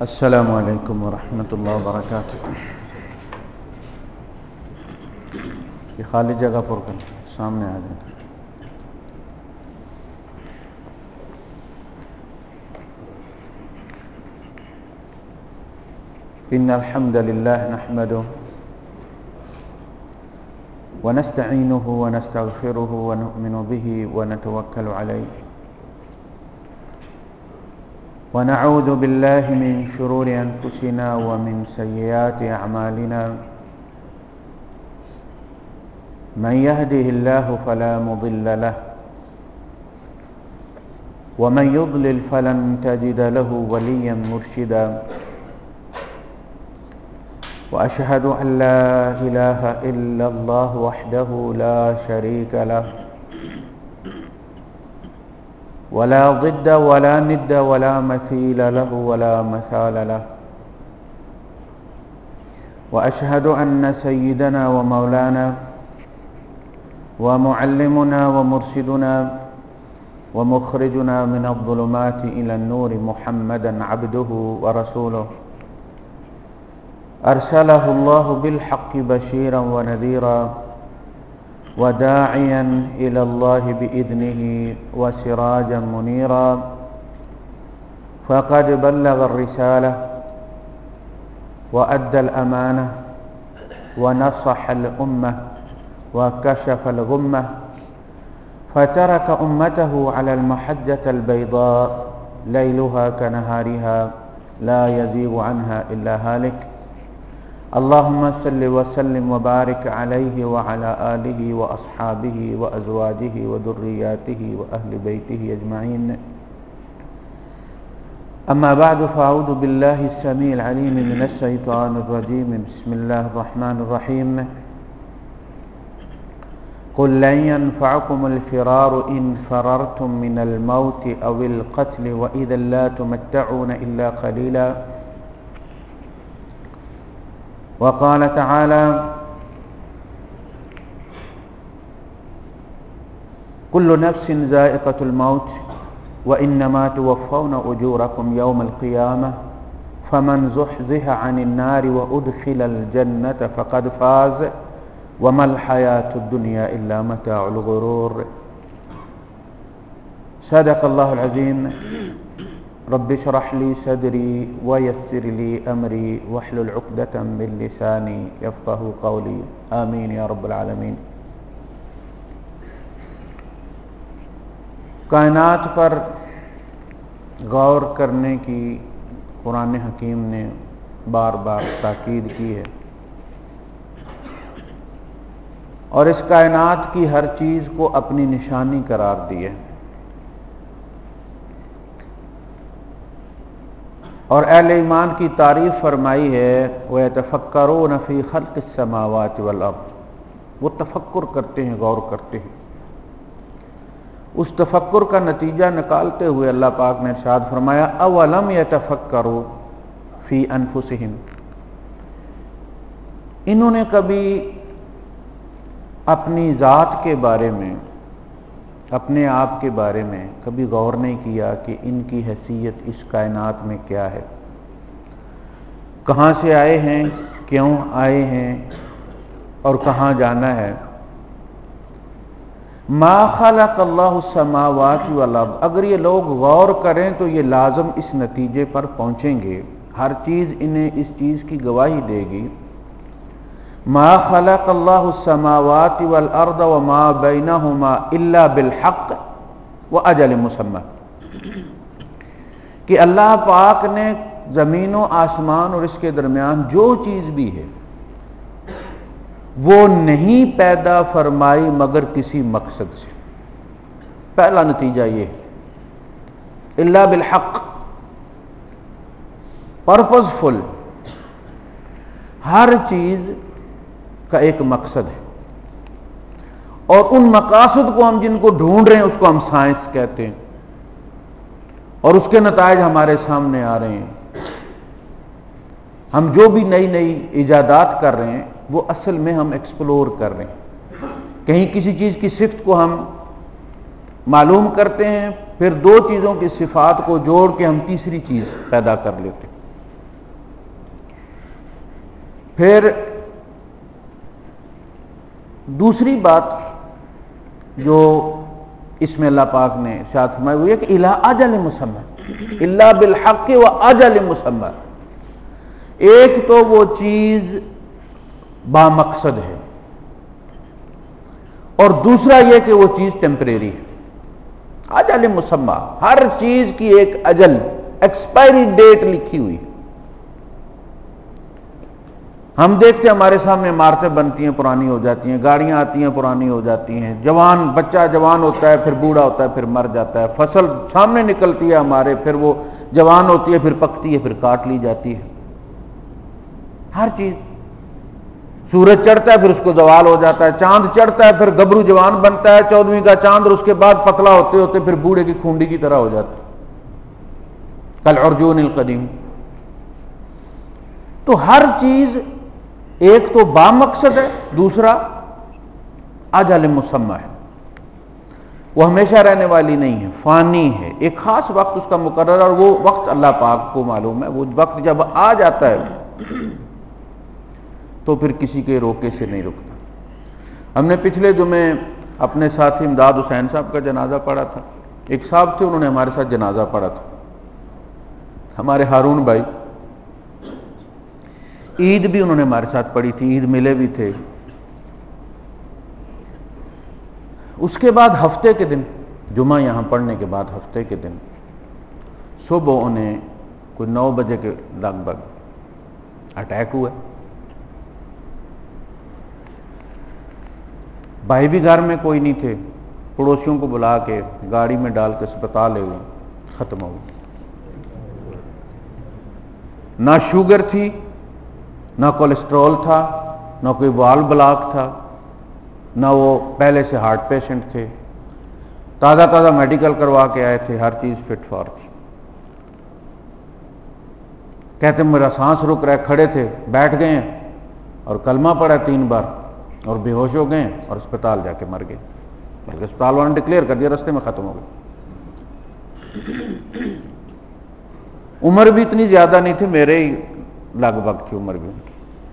السلام علیکم ورحمۃ اللہ وبرکاتہ۔ یہ خالی جگہ پر کر سامنے آ جائیں۔ ان الحمد للہ نحمده ونستعینه ونستغفره ونؤمن به ونتوکل علیہ ونعوذ باللہ من شرور انفسنا ومن سیئات اعمالنا من يهده الله فلا مضل له ومن يضلل فلن تجد له وليا مرشدا وأشهد أن لا إله إلا الله وحده لا شريك له ولا ضد ولا ند ولا مثيل له ولا مثال له وأشهد أن سيدنا ومولانا ومعلمنا ومرشدنا ومخرجنا من الظلمات إلى النور محمدا عبده ورسوله أرسله الله بالحق بشيرا ونذيرا وداعيا إلى الله بإذنه وسراجا منيرا فقد بلغ الرسالة وأدى الأمانة ونصح الأمة وكشف الغمة فترك أمته على المحجة البيضاء ليلها كنهارها لا يزيغ عنها إلا هالك اللهم صل وسلم وبارك عليه وعلى آله وأصحابه وأزواجه وذرياته وأهل بيته أجمعين أما بعد فأعوذ بالله السميع العليم من الشيطان الرجيم بسم الله الرحمن الرحيم قل لن ينفعكم الفرار إن فررتم من الموت أو القتل وإذا لا تمتعون إلا قليلا وقال تعالى كل نفس ذائقة الموت وإنما توفون أجوركم يوم القيامة فمن زحزح عن النار وأدخل الجنة فقد فاز وما الحياة الدنيا إلا متاع الغرور صدق الله العظيم رب اشرح لي صدري ويسر لي أمري واحلل عقدة من لساني يفقهوا قولي آمين يا رب العالمين۔ کائنات پر غور کرنے کی قرآن حکیم نے بار بار تاکید کی ہے اور اس کائنات کی ہر چیز کو اپنی نشانی قرار دی ہے، اور اہل ایمان کی تعریف فرمائی ہے وَيَتَفَكَّرُونَ فِي خَلْقِ السَّمَاوَاتِ وَالْأَرْضِ، وہ تفکر کرتے ہیں، غور کرتے ہیں۔ اس تفکر کا نتیجہ نکالتے ہوئے اللہ پاک نے ارشاد فرمایا اَوَلَمْ يَتَفَكَّرُوا فِي أَنفُسِهِمْ، انہوں نے کبھی اپنی ذات کے بارے میں، اپنے آپ کے بارے میں کبھی غور نہیں کیا کہ ان کی حیثیت اس کائنات میں کیا ہے، کہاں سے آئے ہیں، کیوں آئے ہیں اور کہاں جانا ہے۔ ما خلق اللہ السماوات والارض، اگر یہ لوگ غور کریں تو یہ لازم اس نتیجے پر پہنچیں گے، ہر چیز انہیں اس چیز کی گواہی دے گی۔ ما خلق اللہ السماوات والارض وما بینہما الا بالحق واجل مسمى، کہ اللہ پاک نے زمین و آسمان اور اس کے درمیان جو چیز بھی ہے وہ نہیں پیدا فرمائی مگر کسی مقصد سے۔ پہلا نتیجہ یہ ہے الا بالحق، پرپزفل، ہر چیز کا ایک مقصد ہے، اور ان مقاصد کو ہم جن کو ڈھونڈ رہے ہیں اس کو ہم سائنس کہتے ہیں، اور اس کے نتائج ہمارے سامنے آ رہے ہیں۔ ہم جو بھی نئی نئی ایجادات کر رہے ہیں وہ اصل میں ہم ایکسپلور کر رہے ہیں، کہیں کسی چیز کی صفت کو ہم معلوم کرتے ہیں، پھر دو چیزوں کی صفات کو جوڑ کے ہم تیسری چیز پیدا کر لیتے ہیں۔ پھر دوسری بات جو اس میں اللہ پاک نے ارشاد فرمائی وہ یہ کہ الی اجل مسمى الا بالحق و اجل مسمى، ایک تو وہ چیز بامقصد ہے اور دوسرا یہ کہ وہ چیز ٹیمپریری ہے. اجل مسمى، ہر چیز کی ایک اجل، ایکسپائری ڈیٹ لکھی ہوئی. ہم دیکھتے ہیں ہمارے سامنے عمارتیں بنتی ہیں پرانی ہو جاتی ہیں، گاڑیاں آتی ہیں پرانی ہو جاتی ہیں، بچہ جوان ہوتا ہے پھر بوڑھا ہوتا ہے پھر مر جاتا ہے، فصل سامنے نکلتی ہے ہمارے پھر وہ جوان ہوتی ہے پھر پکتی ہے پھر کاٹ لی جاتی ہے. ہر چیز، سورج چڑھتا ہے پھر اس کو زوال ہو جاتا ہے، چاند چڑھتا ہے پھر گبرو جوان بنتا ہے 14ویں کا چاند اور اس کے بعد پتلا ہوتے ہوتے پھر بوڑھے کی کھونڈی کی طرح ہو جاتا ہے، کالعرجون القدیم. تو ہر چیز ایک تو بامقصد ہے، دوسرا اجل مسمى ہے، وہ ہمیشہ رہنے والی نہیں ہے، فانی ہے، ایک خاص وقت اس کا مقرر ہے اور وہ وقت اللہ پاک کو معلوم ہے. وہ وقت جب آ جاتا ہے تو پھر کسی کے روکے سے نہیں رکتا. ہم نے پچھلے جمعے اپنے ساتھی امداد حسین صاحب کا جنازہ پڑھا تھا. ایک صاحب تھے انہوں نے ہمارے ساتھ جنازہ پڑھا تھا، ہمارے ہارون بھائی. عید بھی انہوں نے ہمارے ساتھ پڑھی تھی، عید ملے بھی تھے. اس کے بعد ہفتے کے دن، جمعہ یہاں پڑھنے کے بعد ہفتے کے دن صبح انہیں کوئی 9 بجے کے لگ بھگ اٹیک ہوا. بھائی بھی گھر میں کوئی نہیں تھے، پڑوسیوں کو بلا کے گاڑی میں ڈال کے اسپتال لے گئے، ختم ہو گئی. نہ شوگر تھی، نہ کولیسٹرول تھا، نہ کوئی والو بلاک تھا، نہ وہ پہلے سے ہارٹ پیشنٹ تھے. تازہ تازہ میڈیکل کروا کے آئے تھے، ہر چیز فٹ فار تھی. کہتے میرا سانس رک رہا ہے، کھڑے تھے بیٹھ گئے ہیں اور کلمہ پڑھا 3 بار اور بے ہوش ہو گئے اور اسپتال جا کے مر گئے. بلکہ اسپتال والوں نے ڈکلیئر کر دیا رستے میں ختم ہو گئے. عمر بھی اتنی زیادہ نہیں تھی، میرے ہی لگ بھگ تھی عمر بھی ان کی.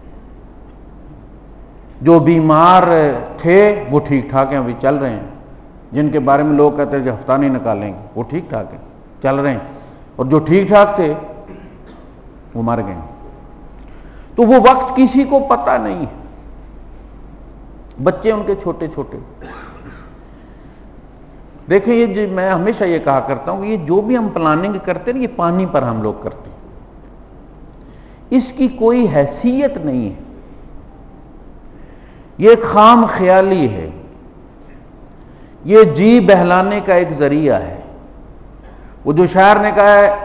جو بیمار تھے وہ ٹھیک ٹھاک ہیں، ابھی چل رہے ہیں. جن کے بارے میں لوگ کہتے ہیں کہ ہفتہ نہیں نکالیں گے، وہ ٹھیک ٹھاک ہیں، چل رہے ہیں. اور جو ٹھیک ٹھاک تھے وہ مر گئے. تو وہ وقت کسی کو پتہ نہیں ہے. بچے ان کے چھوٹے چھوٹے. دیکھیں یہ میں ہمیشہ یہ کہا کرتا ہوں کہ یہ جو بھی ہم پلاننگ کرتے ہیں یہ پانی پر ہم لوگ کرتے ہیں، اس کی کوئی حیثیت نہیں ہے، یہ خام خیالی ہے، یہ جی بہلانے کا ایک ذریعہ ہے. وہ جو شاعر نے کہا ہے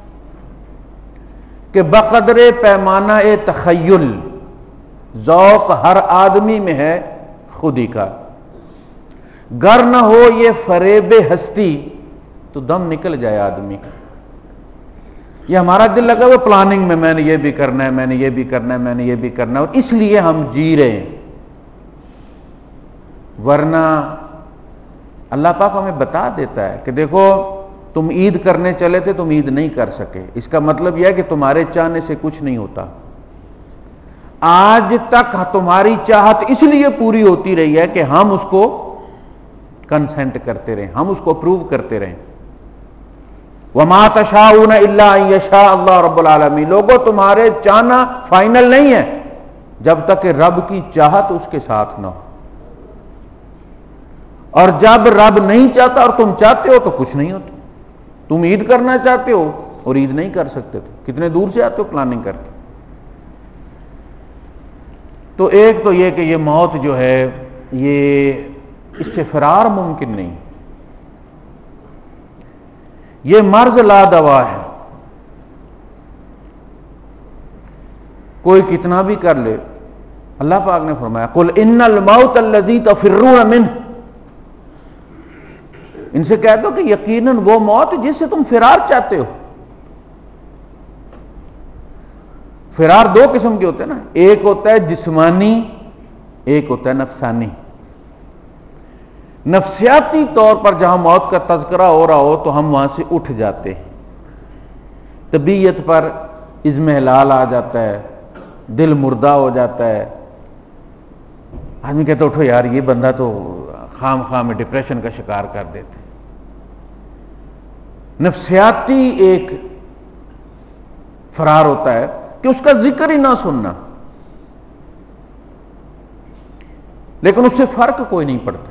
کہ بقدر پیمانہ تخیل ذوق ہر آدمی میں ہے خودی کا، گر نہ ہو یہ فریب ہستی تو دم نکل جائے آدمی کا. یہ ہمارا دل لگا ہوا پلاننگ میں نے یہ بھی کرنا ہے، میں نے یہ بھی کرنا ہے، میں نے یہ بھی کرنا ہے، اور اس لیے ہم جی رہے ہیں. ورنہ اللہ پاک ہمیں بتا دیتا ہے کہ دیکھو تم عید کرنے چلے تھے، تم عید نہیں کر سکے. اس کا مطلب یہ ہے کہ تمہارے چاہنے سے کچھ نہیں ہوتا. آج تک تمہاری چاہت اس لیے پوری ہوتی رہی ہے کہ ہم اس کو کنسنٹ کرتے رہیں، ہم اس کو اپروو کرتے رہیں. وَمَا تَشَاءُونَ إِلَّا أَن يَشَاءَ اللَّهُ رَبُّ الْعَالَمِينَ. لوگوں تمہارے چاہنا فائنل نہیں ہے جب تک کہ رب کی چاہت اس کے ساتھ نہ ہو. اور جب رب نہیں چاہتا اور تم چاہتے ہو تو کچھ نہیں ہوتا. تم عید کرنا چاہتے ہو اور عید نہیں کر سکتے، تو کتنے دور سے آتے ہو پلاننگ کر کے. تو ایک تو یہ کہ یہ موت جو ہے یہ اس سے فرار ممکن نہیں، یہ مرض لا دوا ہے. کوئی کتنا بھی کر لے، اللہ پاک نے فرمایا قل ان الموت الذی تفرون منہ، ان سے کہہ دو کہ یقیناً وہ موت جس سے تم فرار چاہتے ہو. فرار 2 قسم کے ہوتے ہیں نا، ایک ہوتا ہے جسمانی، ایک ہوتا ہے نفسانی. نفسیاتی طور پر جہاں موت کا تذکرہ ہو رہا ہو تو ہم وہاں سے اٹھ جاتے ہیں، طبیعت پر اضمحلال آ جاتا ہے، دل مردہ ہو جاتا ہے. آدمی کہتا ہے اٹھو یار یہ بندہ تو خام خام میں ڈپریشن کا شکار کر دیتے. نفسیاتی ایک فرار ہوتا ہے کہ اس کا ذکر ہی نہ سننا, لیکن اس سے فرق کوئی نہیں پڑتا.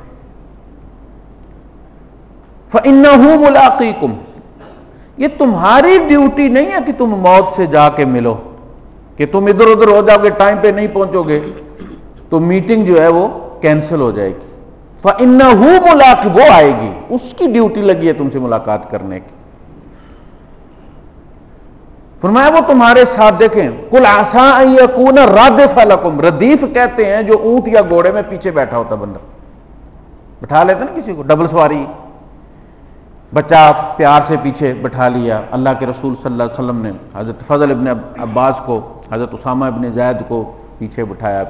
فَإِنَّهُ مُلَاقِيكُمْ, یہ تمہاری ڈیوٹی نہیں ہے کہ تم موت سے جا کے ملو, کہ تم ادھر ادھر ہو جاؤ گے, ٹائم پہ نہیں پہنچو گے تو میٹنگ جو ہے وہ کینسل ہو جائے گی. فَإِنَّهُ مُلَاقِيكُمْ, وہ آئے گی, اس کی ڈیوٹی لگی ہے تم سے ملاقات کرنے کی. فرمایا وہ تمہارے ساتھ. دیکھیں قُلْ عَسَىٰ أَن يَكُونَ رَادِفَ لَكُمْ, ردیف کہتے ہیں جو اونٹ یا گھوڑے میں پیچھے بیٹھا ہوتا بندہ, بٹھا لیتے نا کسی کو, ڈبل سواری, بچہ پیار سے پیچھے بٹھا لیا. اللہ کے رسول صلی اللہ علیہ وسلم نے حضرت فضل ابن عباس کو, حضرت اسامہ ابن زید کو پیچھے بٹھایا.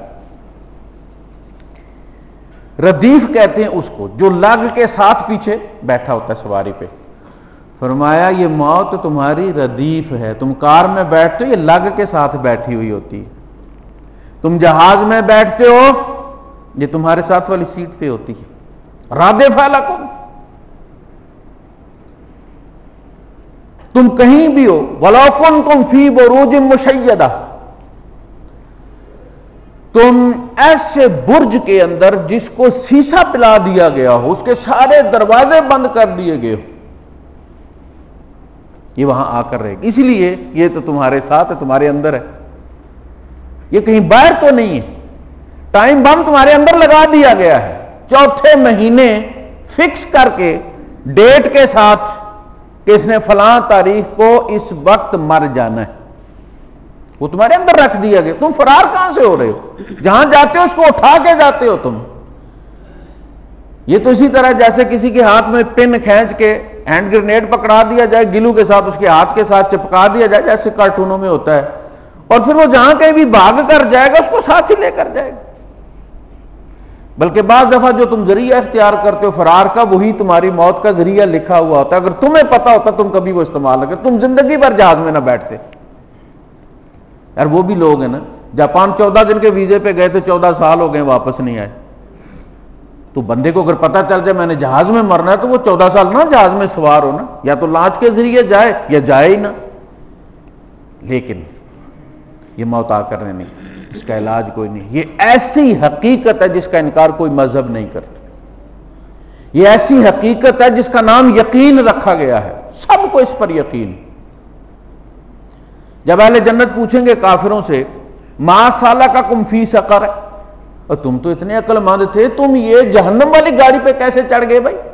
ردیف کہتے ہیں اس کو جو لگ کے ساتھ پیچھے بیٹھا ہوتا ہے سواری پہ. فرمایا یہ موت تمہاری ردیف ہے. تم کار میں بیٹھتے ہو, یہ لگ کے ساتھ بیٹھی ہوئی ہوتی ہے. تم جہاز میں بیٹھتے ہو, یہ تمہارے ساتھ والی سیٹ پہ ہوتی ہے. رادف لکم, تم کہیں بھی ہو, وَلَوْ كُنْتُمْ فِي بُرُوجٍ مُشَيَّدَةٍ, تم ایسے برج کے اندر جس کو سیسا پلا دیا گیا ہو, اس کے سارے دروازے بند کر دیے گئے ہو, یہ وہاں آ کر رہے گی. اسی لیے یہ تو تمہارے ساتھ ہے, تمہارے اندر ہے, یہ کہیں باہر تو نہیں ہے. ٹائم بم تمہارے اندر لگا دیا گیا ہے, چوتھے مہینے فکس کر کے ڈیٹ کے ساتھ کہ اس نے فلاں تاریخ کو اس وقت مر جانا ہے, وہ تمہارے اندر رکھ دیا گیا. تم فرار کہاں سے ہو رہے ہو؟ جہاں جاتے ہو اس کو اٹھا کے جاتے ہو تم. یہ تو اسی طرح جیسے کسی کے ہاتھ میں پن کھینچ کے ہینڈ گرنیڈ پکڑا دیا جائے, گلو کے ساتھ اس کے ہاتھ کے ساتھ چپکا دیا جائے جیسے کارٹونوں میں ہوتا ہے, اور پھر وہ جہاں کہیں بھی بھاگ کر جائے گا اس کو ساتھ ہی لے کر جائے گا. بلکہ بعض دفعہ جو تم ذریعہ اختیار کرتے ہو فرار کا, وہی تمہاری موت کا ذریعہ لکھا ہوا ہوتا ہے. اگر تمہیں پتا ہوتا تم کبھی وہ استعمال نہ کرتے, تم زندگی بھر جہاز میں نہ بیٹھتے. یار وہ بھی لوگ ہیں نا, جاپان 14 دن کے ویزے پہ گئے تھے, 14 سال ہو گئے واپس نہیں آئے. تو بندے کو اگر پتا چل جائے میں نے جہاز میں مرنا ہے تو وہ 14 سال نہ جہاز میں سوار ہونا, یا تو لانچ کے ذریعے جائے یا جائے ہی نہ. لیکن یہ موت آ کرنے نہیں, اس کا علاج کوئی نہیں. یہ ایسی حقیقت ہے جس کا انکار کوئی مذہب نہیں کرتا. یہ ایسی حقیقت ہے جس کا نام یقین رکھا گیا ہے, سب کو اس پر یقین. جب اہل جنت پوچھیں گے کافروں سے ما سالککم فی سقر, اور تم تو اتنے عقل مند تھے, تم یہ جہنم والی گاڑی پہ کیسے چڑھ گئے بھائی؟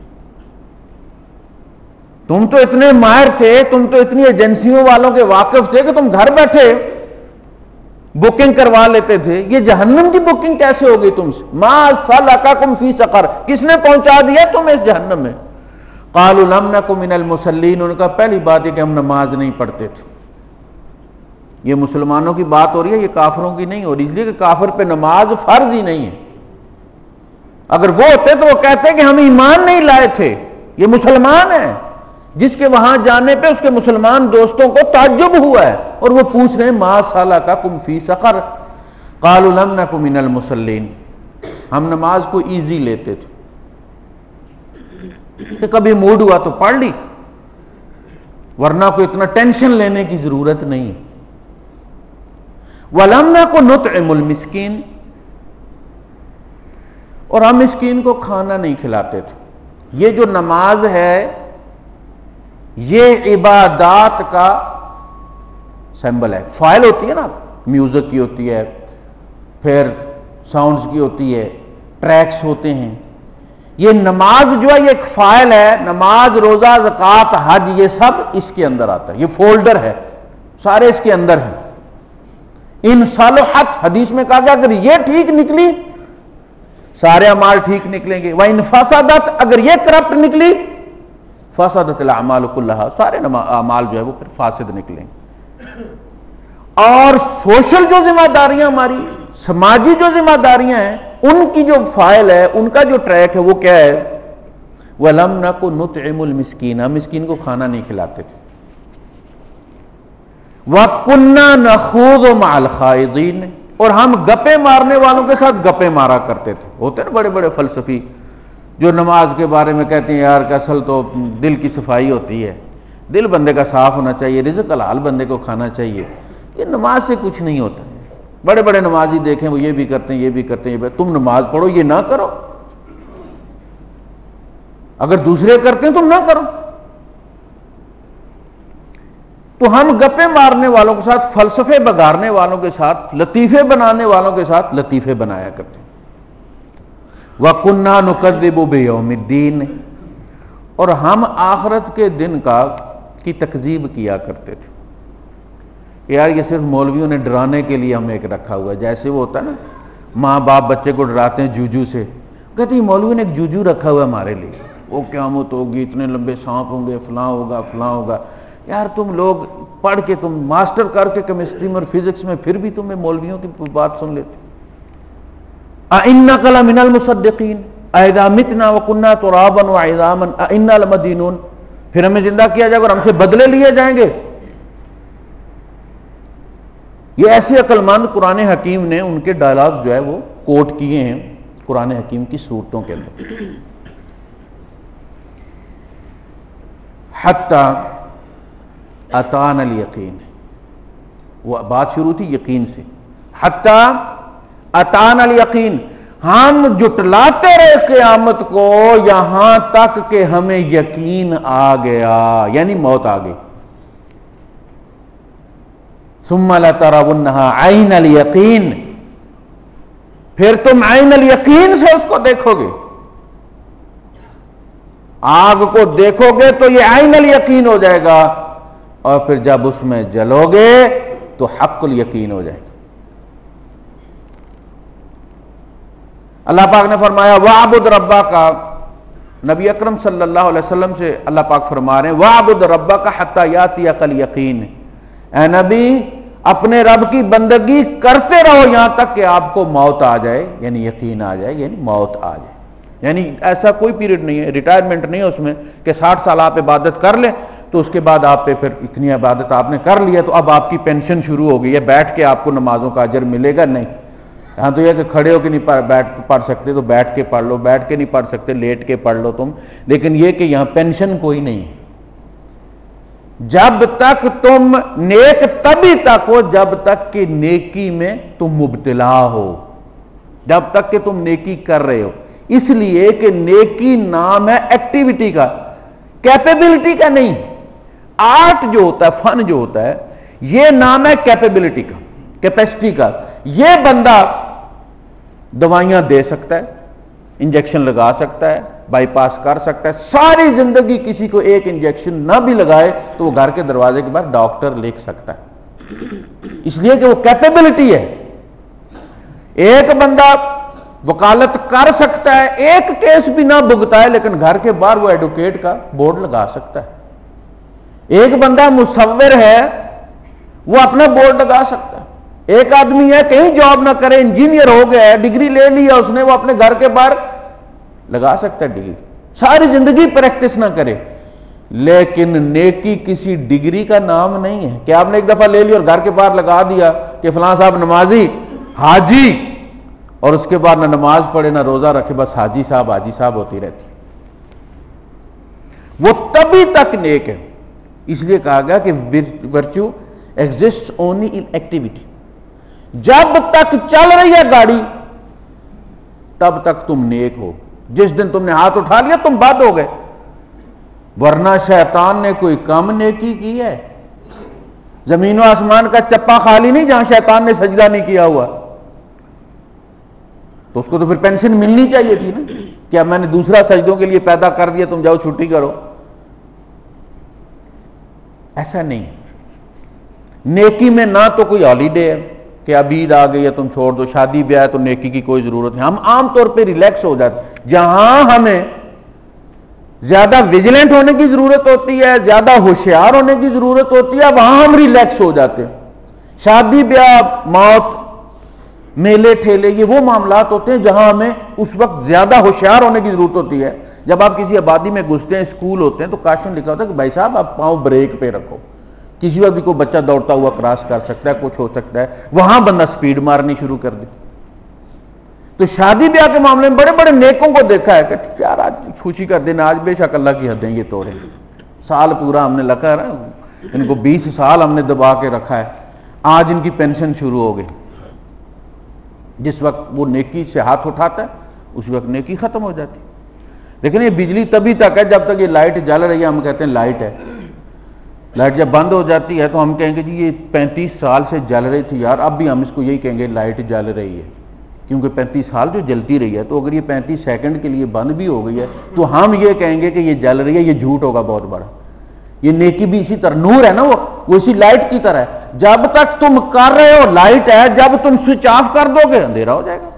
تم تو اتنے ماہر تھے, تم تو اتنی ایجنسیوں والوں کے واقف تھے کہ تم گھر بیٹھے بکنگ کروا لیتے تھے, یہ جہنم کی بکنگ کیسے ہو گئی تم سے؟ ما سلککم فی سقر, کس نے پہنچا دیا تمہیں اس جہنم میں؟ قالوا لم نک من المصلین, ان کا پہلی بات یہ کہ ہم نماز نہیں پڑھتے تھے. یہ مسلمانوں کی بات ہو رہی ہے, یہ کافروں کی نہیں ہو رہی, اس لیے کہ کافر پہ نماز فرض ہی نہیں ہے. اگر وہ ہوتے تو وہ کہتے کہ ہم ایمان نہیں لائے تھے. یہ مسلمان ہے جس کے وہاں جانے پہ اس کے مسلمان دوستوں کو تعجب ہوا ہے, اور وہ پوچھ رہے ہیں ما سلککم فی سقر قالوا لم نک من المصلین, ہم نماز کو ایزی لیتے تھے کہ کبھی موڈ ہوا تو پڑھ لی, ورنہ کوئی اتنا ٹینشن لینے کی ضرورت نہیں. وَلَمْ نَكُ نُطْعِمُ الْمِسْكِينَ, اور ہم مسکین کو کھانا نہیں کھلاتے تھے. یہ جو نماز ہے یہ عبادات کا سمبل ہے. فائل ہوتی ہے نا, میوزک کی ہوتی ہے, پھر ساؤنڈز کی ہوتی ہے, ٹریکس ہوتے ہیں. یہ نماز جو ہے یہ ایک فائل ہے. نماز, روزہ, زکوٰۃ, حج, یہ سب اس کے اندر آتا ہے. یہ فولڈر ہے, سارے اس کے اندر ہیں. ان صلحت, حدیث میں کہا گیا اگر یہ ٹھیک نکلی سارے اعمال ٹھیک نکلیں گے. وَإِنْ فَسَدَتْ, اگر یہ کرپٹ نکلی فَسَدَتِ الْأَعْمَالُ كُلَّهَا, سارے اعمال جو ہے وہ پھر فاسد نکلیں گے. اور سوشل جو ذمہ داریاں ہماری, سماجی جو ذمہ داریاں ہیں, ان کی جو فائل ہے, ان کا جو ٹریک ہے وہ کیا ہے؟ وَلَمْ نَكُ نُطْعِمُ الْمِسْكِينَ, ہم مسکین کو کھانا نہیں کھلاتے تھے. وَكُنَّا نَخُوضُ مَعَ الْخَائِضِينَ، اور ہم گپے مارنے والوں کے ساتھ گپے مارا کرتے تھے. ہوتے نا بڑے بڑے فلسفی جو نماز کے بارے میں کہتے ہیں یار کہ اصل تو دل کی صفائی ہوتی ہے، دل بندے کا صاف ہونا چاہیے، رزق حلال بندے کو کھانا چاہیے، یہ نماز سے کچھ نہیں ہوتا. بڑے بڑے نمازی دیکھیں وہ یہ بھی کرتے ہیں یہ بھی کرتے ہیں. تم نماز پڑھو، یہ نہ کرو. اگر دوسرے کرتے ہیں تم نہ کرو. تو ہم گپے مارنے والوں کے ساتھ، فلسفے بگاڑنے والوں کے ساتھ، لطیفے بنانے والوں کے ساتھ لطیفے بنایا کرتے ہیں. وَكُنَّا نُكَذِّبُ بِيَوْمِ الدِّينِ، اور ہم آخرت کے دن کی تکذیب کیا کرتے تھے. یار یہ صرف مولویوں نے ڈرانے کے لیے ہمیں ایک رکھا ہوا ہے. جیسے وہ ہوتا ہے نا ماں باپ بچے کو ڈراتے ہیں جوجو سے، کہتے ہیں مولوی نے ایک جوجو رکھا ہوا ہے ہمارے لیے، وہ قیامت ہوگی، اتنے لمبے سانپ ہوں گے، فلاں ہوگا فلاں ہوگا. یار تم لوگ پڑھ کے، تم ماسٹر کر کے کیمسٹری میں اور فزکس میں، پھر بھی تمہیں مولویوں کی بات سن لیتے. أَإِنَّكَ لَمِنَ الْمُصَدِّقِينَ أَإِذَا مِتْنَا وَكُنَّا تُرَابًا وَعِظَامًا أَإِنَّا لَمَدِينُونَ، پھر ہمیں زندہ کیا جائے گا اور ہم سے بدلے لیے جائیں گے. یہ ایسے عقل مند قرآن حکیم نے ان کے ڈائلاگ جو ہے وہ کوٹ کیے ہیں قرآن حکیم کی صورتوں کے اندر. حتی اتانا الیقین، وہ بات شروع تھی یقین سے. حتی اتانا الیقین، ہم جٹلاتے رہے قیامت کو یہاں تک کہ ہمیں یقین آ گیا، یعنی موت آ گئی. ثم لترونها عین الیقین، پھر تم عین الیقین سے اس کو دیکھو گے. آگ کو دیکھو گے تو یہ عین الیقین ہو جائے گا، اور پھر جب اس میں جلو گے تو حق الیقین ہو جائے گا. اللہ پاک نے فرمایا وَاعْبُدْ رَبَّكَ، نبی اکرم صلی اللہ علیہ وسلم سے اللہ پاک فرما رہے ہیں وَاعْبُدْ رَبَّكَ حَتَّى يَأْتِيَكَ الْيَقِينُ، اے نبی اپنے رب کی بندگی کرتے رہو یہاں تک کہ آپ کو موت آ جائے، یعنی یقین آ جائے، یعنی موت آ جائے. یعنی ایسا کوئی پیریڈ نہیں ہے، ریٹائرمنٹ نہیں ہے اس میں کہ 60 سال آپ عبادت کر لیں تو اس کے بعد آپ پہ پھر اتنی عبادت آپ نے کر لی ہے تو اب آپ کی پینشن شروع ہو گئی ہے، بیٹھ کے آپ کو نمازوں کا اجر ملے گا. نہیں، ہاں تو یہ کہ کھڑے ہو کے نہیں پڑھ سکتے تو بیٹھ کے پڑھ لو، بیٹھ کے نہیں پڑھ سکتے لیٹ کے پڑھ لو تم، لیکن یہ کہ یہاں پینشن کوئی نہیں. جب تک تم نیک تبھی تک ہو جب تک کہ نیکی میں تم مبتلا ہو، جب تک کہ تم نیکی کر رہے ہو. اس لیے کہ نیکی نام ہے ایکٹیویٹی کا، کیپیبلٹی کا نہیں. آرٹ جو ہوتا ہے، فن جو ہوتا ہے، یہ نام ہے کیپیبلٹی کا، کیپیسٹی کا. یہ بندہ دوائیاں دے سکتا ہے، انجیکشن لگا سکتا ہے، بائی پاس کر سکتا ہے. ساری زندگی کسی کو ایک انجیکشن نہ بھی لگائے تو وہ گھر کے دروازے کے باہر ڈاکٹر لکھ سکتا ہے، اس لیے کہ وہ کیپیبلٹی ہے. ایک بندہ وکالت کر سکتا ہے، ایک کیس بھی نہ بھگتا ہے، لیکن گھر کے باہر وہ ایڈوکیٹ کا بورڈ لگا سکتا ہے. ایک بندہ مصور ہے، وہ اپنا بورڈ لگا سکتا ہے. ایک آدمی ہے کہیں جاب نہ کرے، انجینئر ہو گیا ہے، ڈگری لے لیا اس نے، وہ اپنے گھر کے باہر لگا سکتا ہے ڈگری، ساری زندگی پریکٹس نہ کرے. لیکن نیکی کسی ڈگری کا نام نہیں ہے کہ آپ نے ایک دفعہ لے لی اور گھر کے باہر لگا دیا کہ فلاں صاحب نمازی حاجی، اور اس کے بعد نہ نماز پڑھے نہ روزہ رکھے، بس حاجی صاحب ہوتی رہتی. وہ تبھی تک نیک ہے. اس لیے کہا گیا کہ virtue exist only in activity. جب تک چل رہی ہے گاڑی تب تک تم نیک ہو، جس دن تم نے ہاتھ اٹھا لیا تم بد ہو گئے. ورنہ شیطان نے کوئی کم نیکی کی ہے؟ زمین و آسمان کا چپا خالی نہیں جہاں شیطان نے سجدہ نہیں کیا ہوا. تو اس کو تو پھر پینشن ملنی چاہیے تھی نا، کیا میں نے دوسرا سجدوں کے لیے پیدا کر دیا، تم جاؤ چھٹی کرو. ایسا نہیں. نیکی میں نہ تو کوئی ہالیڈے ہے کہ اب عید آ گئی ہے تم چھوڑ دو، شادی بیاہ ہے تو نیکی کی کوئی ضرورت نہیں. ہم عام طور پہ ریلیکس ہو جاتے. جہاں ہمیں زیادہ ویجیلنٹ ہونے کی ضرورت ہوتی ہے، زیادہ ہوشیار ہونے کی ضرورت ہوتی ہے، وہاں ہم ریلیکس ہو جاتے ہیں. شادی بیاہ، موت، میلے ٹھیلے، یہ وہ معاملات ہوتے ہیں جہاں ہمیں اس وقت زیادہ ہوشیار ہونے کی ضرورت ہوتی ہے. جب آپ کسی آبادی میں گھستے ہیں، اسکول ہوتے ہیں، تو کاشن لکھا ہوتا ہے کہ بھائی صاحب آپ پاؤں بریک پہ رکھو، کسی وقت بھی کوئی بچہ دوڑتا ہوا کراس کر سکتا ہے، کچھ ہو سکتا ہے، وہاں بندہ سپیڈ مارنی شروع کر دے. تو شادی بیاہ کے معاملے میں بڑے بڑے نیکوں کو دیکھا ہے کہ یار آج خوشی کا دن، آج بے شک اللہ کی حدیں یہ توڑے، سال پورا ہم نے لگا رہا، ان کو 20 سال ہم نے دبا کے رکھا ہے، آج ان کی پینشن شروع ہو گئی. جس وقت وہ نیکی سے ہاتھ اٹھاتا ہے اس وقت نیکی ختم ہو جاتی. لیکن یہ بجلی تبھی تک ہے جب تک یہ لائٹ جل رہی ہے، ہم کہتے ہیں لائٹ ہے. لائٹ جب بند ہو جاتی ہے تو ہم کہیں گے جی یہ 35 سال سے جل رہی تھی یار، اب بھی ہم اس کو یہی کہیں گے لائٹ جل رہی ہے، کیونکہ 35 سال جو جلتی رہی ہے. تو اگر یہ 35 سیکنڈ کے لیے بند بھی ہو گئی ہے تو ہم یہ کہیں گے کہ یہ جل رہی ہے، یہ جھوٹ ہوگا بہت بڑا. یہ نیکی بھی اسی طرح، نور ہے نا، وہ اسی لائٹ کی طرح ہے. جب تک تم کر رہے ہو لائٹ ہے، جب تم سوئچ آف کر دو گے اندھیرا ہو جائے گا.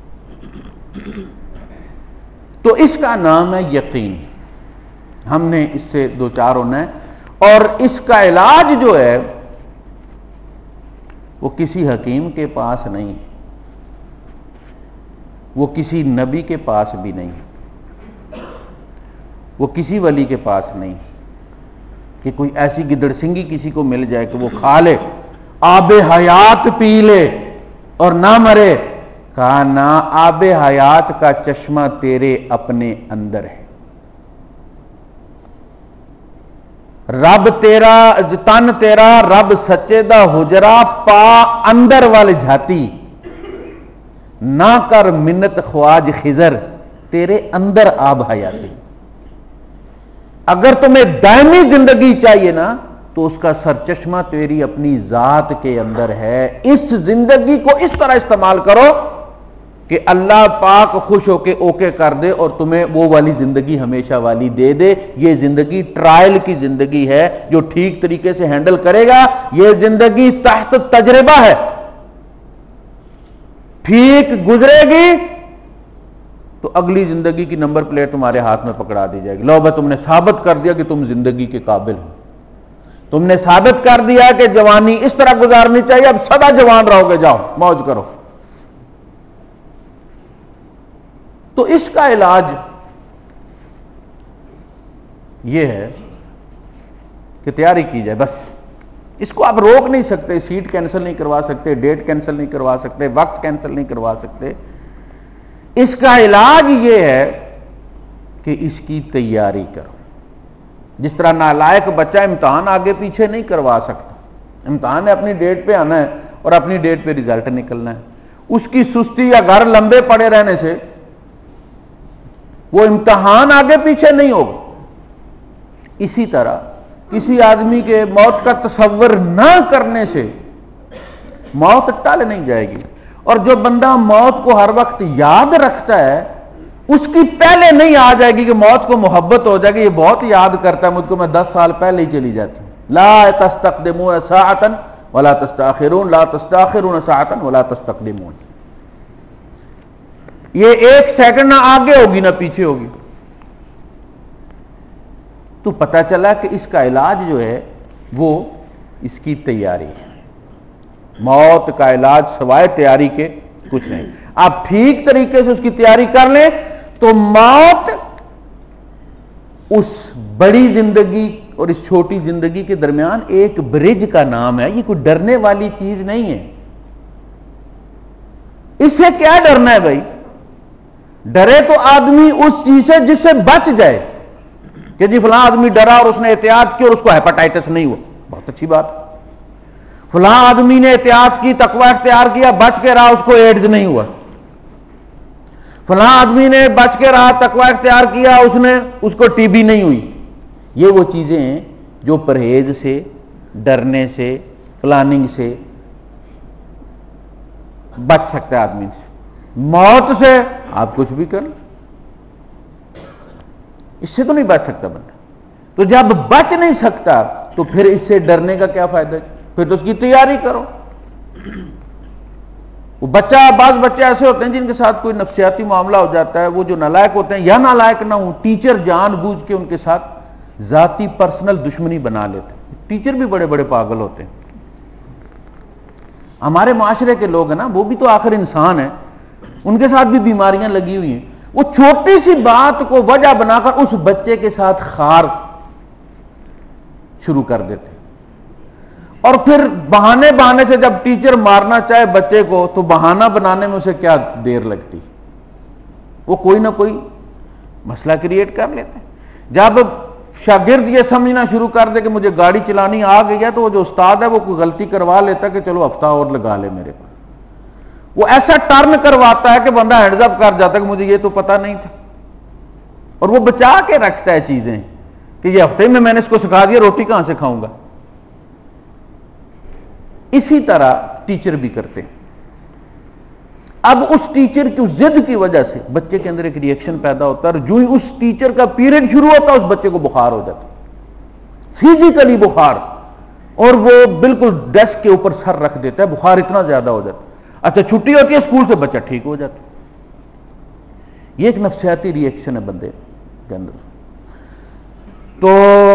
تو اس کا نام ہے یقین. ہم نے اس سے دو چار ہونا ہے. اور اس کا علاج جو ہے وہ کسی حکیم کے پاس نہیں، وہ کسی نبی کے پاس بھی نہیں، وہ کسی ولی کے پاس نہیں کہ کوئی ایسی گدڑ سنگی کسی کو مل جائے کہ وہ کھا لے، آب حیات پی لے اور نہ مرے. کہا نہ، آب حیات کا چشمہ تیرے اپنے اندر ہے. رب تیرا تن تیرا رب سچے دا حجرا پا اندر وال جھاتی، نہ کر منت خواج خضر تیرے اندر آب حیاتی. اگر تمہیں دائمی زندگی چاہیے نا تو اس کا سرچشمہ تیری اپنی ذات کے اندر ہے. اس زندگی کو اس طرح استعمال کرو کہ اللہ پاک خوش ہو کے اوکے کر دے اور تمہیں وہ والی زندگی ہمیشہ والی دے دے. یہ زندگی ٹرائل کی زندگی ہے، جو ٹھیک طریقے سے ہینڈل کرے گا. یہ زندگی تحت تجربہ ہے، ٹھیک گزرے گی تو اگلی زندگی کی نمبر پلیٹ تمہارے ہاتھ میں پکڑا دی جائے گی. لو بھائی تم نے ثابت کر دیا کہ تم زندگی کے قابل ہو، تم نے ثابت کر دیا کہ جوانی اس طرح گزارنی چاہیے، اب سدا جوان رہو گے، جاؤ موج کرو. تو اس کا علاج یہ ہے کہ تیاری کی جائے. بس اس کو آپ روک نہیں سکتے، سیٹ کینسل نہیں کروا سکتے، ڈیٹ کینسل نہیں کروا سکتے، وقت کینسل نہیں کروا سکتے. اس کا علاج یہ ہے کہ اس کی تیاری کرو. جس طرح نالائق بچہ امتحان آگے پیچھے نہیں کروا سکتا، امتحان نے اپنی ڈیٹ پہ آنا ہے اور اپنی ڈیٹ پہ رزلٹ نکلنا ہے. اس کی سستی یا گھر لمبے پڑے رہنے سے وہ امتحان آگے پیچھے نہیں ہوگا. اسی طرح کسی آدمی کے موت کا تصور نہ کرنے سے موت ٹل نہیں جائے گی. اور جو بندہ موت کو ہر وقت یاد رکھتا ہے اس کی پہلے نہیں آ جائے گی کہ موت کو محبت ہو جائے گی. یہ بہت یاد کرتا ہے مجھ کو، میں 10 سال پہلے ہی چلی جاتی ہوں. لا تستقدمون ساعتا ولا تستاخرون، لا تستاخرون ساعتا ولا تستقدمون. یہ 1 سیکنڈ نہ آگے ہوگی نہ پیچھے ہوگی. تو پتہ چلا کہ اس کا علاج جو ہے وہ اس کی تیاری ہے. موت کا علاج سوائے تیاری کے کچھ نہیں. آپ ٹھیک طریقے سے اس کی تیاری کر لیں تو موت اس بڑی زندگی اور اس چھوٹی زندگی کے درمیان ایک برج کا نام ہے. یہ کوئی ڈرنے والی چیز نہیں ہے. اس سے کیا ڈرنا ہے بھائی؟ ڈرے تو آدمی اس چیز سے جس سے بچ جائے کہ جی فلاں آدمی ڈرا اور اس نے احتیاط کی اور اس کو ہیپاٹائٹس نہیں ہوا، بہت اچھی بات. فلاں آدمی نے احتیاط کی، تقوی اختیار کیا، بچ کے رہا، اس کو ایڈز نہیں ہوا. فلاں آدمی نے بچ کے رہا، تقوی اختیار کیا، اس کو ٹی بی نہیں ہوئی. یہ وہ چیزیں ہیں جو پرہیز سے، ڈرنے سے، پلاننگ سے بچ سکتا ہے آدمی سے. موت سے آپ کچھ بھی کریں، اس سے تو نہیں بچ سکتا بندہ. تو جب بچ نہیں سکتا تو پھر اس سے ڈرنے کا کیا فائدہ؟ پھر تو اس کی تیاری کرو. وہ بعض بچے ایسے ہوتے ہیں جن کے ساتھ کوئی نفسیاتی معاملہ ہو جاتا ہے، وہ جو نالائق ہوتے ہیں یا نالائق نہ ہوں، ٹیچر جان بوجھ کے ان کے ساتھ ذاتی پرسنل دشمنی بنا لیتے ہیں. ٹیچر بھی بڑے بڑے پاگل ہوتے ہیں. ہمارے معاشرے کے لوگ ہیں نا، وہ بھی تو آخر انسان ہیں، ان کے ساتھ بھی بیماریاں لگی ہوئی ہیں. وہ چھوٹی سی بات کو وجہ بنا کر اس بچے کے ساتھ خار شروع کر دیتے. اور پھر بہانے سے جب ٹیچر مارنا چاہے بچے کو تو بہانہ بنانے میں اسے کیا دیر لگتی، وہ کوئی نہ کوئی مسئلہ کریٹ کر لیتے ہیں۔ جب شاگرد یہ سمجھنا شروع کر دے کہ مجھے گاڑی چلانی آ گئی ہے، تو وہ جو استاد ہے وہ کوئی غلطی کروا لیتا کہ چلو ہفتہ اور لگا لے میرے پاس، وہ ایسا ٹرن کرواتا ہے کہ بندہ ہینڈز اپ کر جاتا ہے کہ مجھے یہ تو پتہ نہیں تھا، اور وہ بچا کے رکھتا ہے چیزیں کہ یہ ہفتے میں نے اس کو سکھا دیا، روٹی کہاں سے کھاؤں گا۔ اسی طرح ٹیچر بھی کرتے ہیں۔ اب اس ٹیچر کی ضد کی وجہ سے بچے کے اندر ایک ری ایکشن پیدا ہوتا ہے، اور جو ہی اس ٹیچر کا پیریڈ شروع ہوتا ہے اس بچے کو بخار ہو جاتا ہے، فزیکلی بخار، اور وہ بالکل ڈیسک کے اوپر سر رکھ دیتا ہے، بخار اتنا زیادہ ہو جاتا ہے۔ اچھا چھٹی ہوتی ہے اسکول سے، بچہ ٹھیک ہو جاتا ہے۔ یہ ایک نفسیاتی ری ایکشن ہے بندے کے اندر۔ تو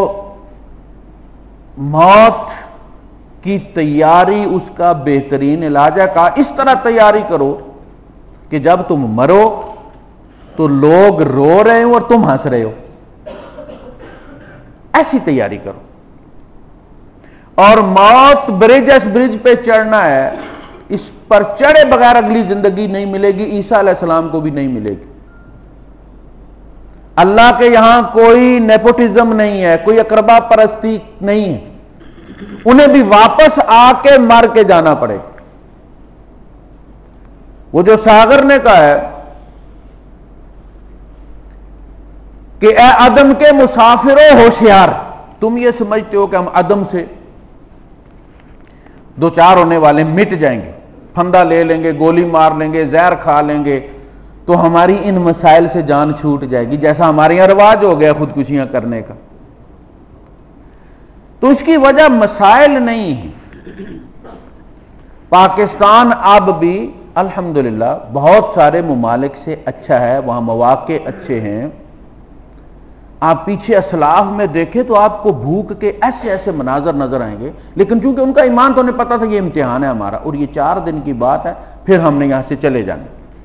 موت کی تیاری اس کا بہترین علاج ہے۔ کہا اس طرح تیاری کرو کہ جب تم مرو تو لوگ رو رہے ہوں اور تم ہنس رہے ہو، ایسی تیاری کرو۔ اور موت برج پہ چڑھنا ہے، اس پر چڑھے بغیر اگلی زندگی نہیں ملے گی، عیسیٰ علیہ السلام کو بھی نہیں ملے گی۔ اللہ کے یہاں کوئی نیپوٹزم نہیں ہے، کوئی اقربا پرستی نہیں ہے، انہیں بھی واپس آ کے مر کے جانا پڑے۔ وہ جو ساغر نے کہا ہے کہ اے عدم کے مسافرو ہوشیار، تم یہ سمجھتے ہو کہ ہم عدم سے دو چار ہونے والے مٹ جائیں گے، پھندا لے لیں گے، گولی مار لیں گے، زہر کھا لیں گے تو ہماری ان مسائل سے جان چھوٹ جائے گی، جیسا ہمارے یہاں رواج ہو گیا خودکشیاں کرنے کا۔ تو اس کی وجہ مسائل نہیں ہے۔ پاکستان اب بھی الحمدللہ بہت سارے ممالک سے اچھا ہے، وہاں مواقع اچھے ہیں۔ آپ پیچھے اسلاف میں دیکھیں تو آپ کو بھوک کے ایسے ایسے مناظر نظر آئیں گے، لیکن چونکہ ان کا ایمان تو انہیں پتا تھا یہ امتحان ہے ہمارا، اور یہ 4 دن کی بات ہے، پھر ہم نے یہاں سے چلے جانا،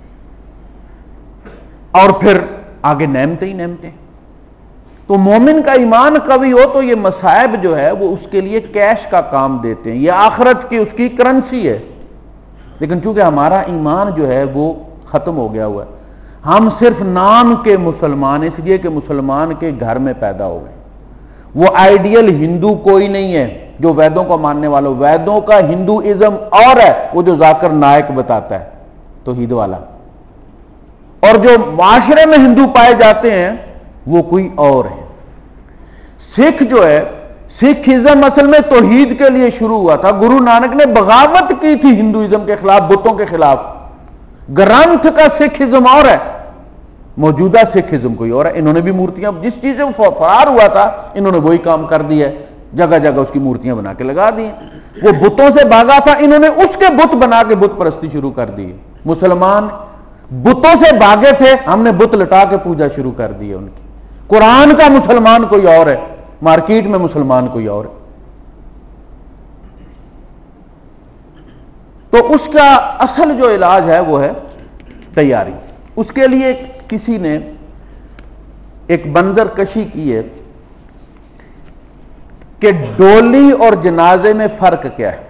اور پھر آگے نعمتیں ہی نعمتیں۔ تو مومن کا ایمان قوی ہو تو یہ مصائب جو ہے وہ اس کے لیے کیش کا کام دیتے ہیں، یہ آخرت کی اس کی کرنسی ہے۔ لیکن چونکہ ہمارا ایمان جو ہے وہ ختم ہو گیا ہوا ہے، ہم صرف نام کے مسلمان، اس لیے کہ مسلمان کے گھر میں پیدا ہو گئے۔ وہ آئیڈیل ہندو کوئی نہیں ہے جو ویدوں کو ماننے والا، ویدوں کا ہندوازم اور ہے، وہ جو ذاکر نائک بتاتا ہے توحید والا، اور جو معاشرے میں ہندو پائے جاتے ہیں وہ کوئی اور ہے۔ سکھ جو ہے، سکھ ازم اصل میں توحید کے لیے شروع ہوا تھا، گرو نانک نے بغاوت کی تھی ہندوازم کے خلاف، بتوں کے خلاف۔ گرنتھ کا سکھ ازم اور ہے، موجودہ سکھ ازم کوئی اور ہے۔ انہوں نے بھی مورتیاں، جس چیز سے وہ فرار ہوا تھا انہوں نے وہی کام کر دیا ہے، جگہ جگہ اس کی مورتیاں بنا کے لگا دی ہیں۔ وہ بتوں سے بھاگا تھا، انہوں نے اس کے بت بنا کے بت پرستی شروع کر دی ہے۔ مسلمان بتوں سے بھاگے تھے، ہم نے بت لٹا کے پوجا شروع کر دی ہے ان کی۔ قرآن کا مسلمان کوئی اور ہے، مارکیٹ میں مسلمان کوئی اور ہے۔ تو اس کا اصل جو علاج ہے وہ ہے تیاری۔ اس کے لیے کسی نے ایک منظر کشی کی ہے کہ ڈولی اور جنازے میں فرق کیا ہے،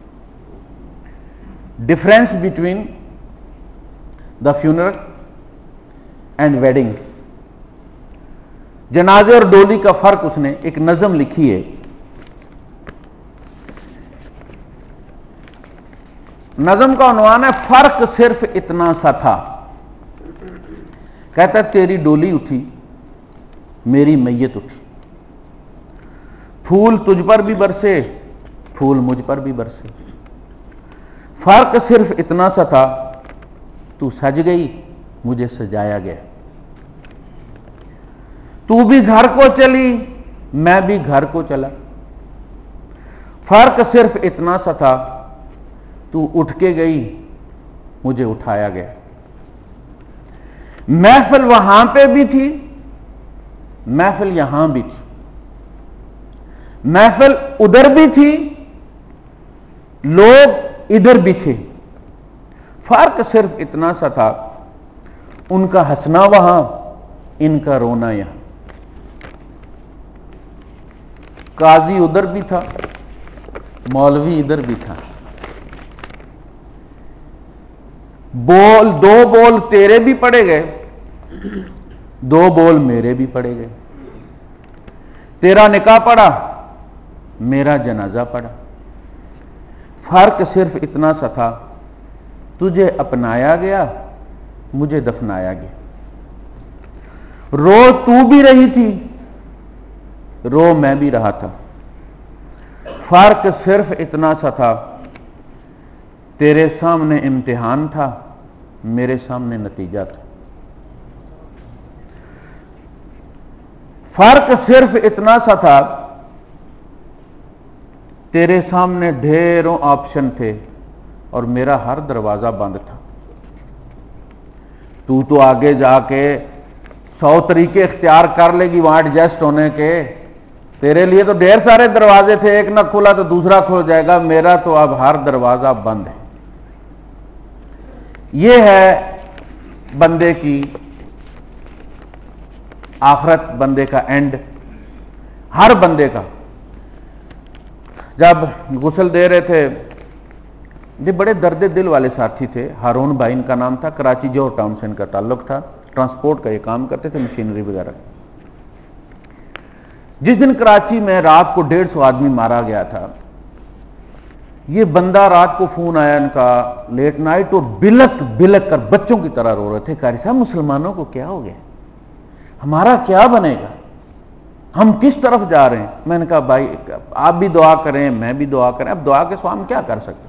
difference between the funeral and wedding. جنازے اور ڈولی کا فرق اس نے ایک نظم لکھی ہے۔ نظم کا عنوان ہے فرق صرف اتنا سا تھا۔ کہتا ہے تیری ڈولی اٹھی، میری میت اٹھی، پھول تجھ پر بھی برسے، پھول مجھ پر بھی برسے، فرق صرف اتنا سا تھا، تو سج گئی مجھے سجایا گیا، تو بھی گھر کو چلی میں بھی گھر کو چلا، فرق صرف اتنا سا تھا، تو اٹھ کے گئی مجھے اٹھایا گیا، محفل وہاں پہ بھی تھی محفل یہاں بھی تھی، محفل ادھر بھی تھی لوگ ادھر بھی تھے، فرق صرف اتنا سا تھا، ان کا ہنسنا وہاں ان کا رونا یہاں، قاضی ادھر بھی تھا مولوی ادھر بھی تھا. دو بول تیرے بھی پڑے گئے، 2 بول میرے بھی پڑے گئے. تیرا نکاح پڑا، میرا جنازہ پڑا. فرق صرف اتنا سا تھا، تجھے اپنایا گیا، مجھے دفنایا گیا. رو تو بھی رہی تھی، رو میں بھی رہا تھا. فرق صرف اتنا سا تھا، تیرے سامنے امتحان تھا، میرے سامنے نتیجہ تھا. فرق صرف اتنا سا تھا، تیرے سامنے ڈھیروں آپشن تھے اور میرا ہر دروازہ بند تھا. تو آگے جا کے 100 طریقے اختیار کر لے گی وہاں ایڈجسٹ ہونے کے. تیرے لیے تو ڈھیر سارے دروازے تھے، ایک نہ کھلا تو دوسرا کھل جائے گا. میرا تو اب ہر دروازہ بند ہے. یہ ہے بندے کی آخرت، بندے کا اینڈ، ہر بندے کا. جب غسل دے رہے تھے، یہ بڑے درد دل والے ساتھی تھے. ہارون بھائی ان کا نام تھا، کراچی جوہر ٹاؤن سے ان کا تعلق تھا. ٹرانسپورٹ کا یہ کام کرتے تھے، مشینری وغیرہ. جس دن کراچی میں رات کو 150 آدمی مارا گیا تھا، یہ بندہ رات کو فون آیا ان کا لیٹ نائٹ، اور بلک بلک کر بچوں کی طرح رو رہے تھے. قاری صاحب مسلمانوں کو کیا ہو گیا، ہمارا کیا بنے گا، ہم کس طرف جا رہے ہیں. میں نے کہا بھائی آپ بھی دعا کریں، میں بھی دعا کریں. اب دعا کے سوا ہم کیا کر سکتے.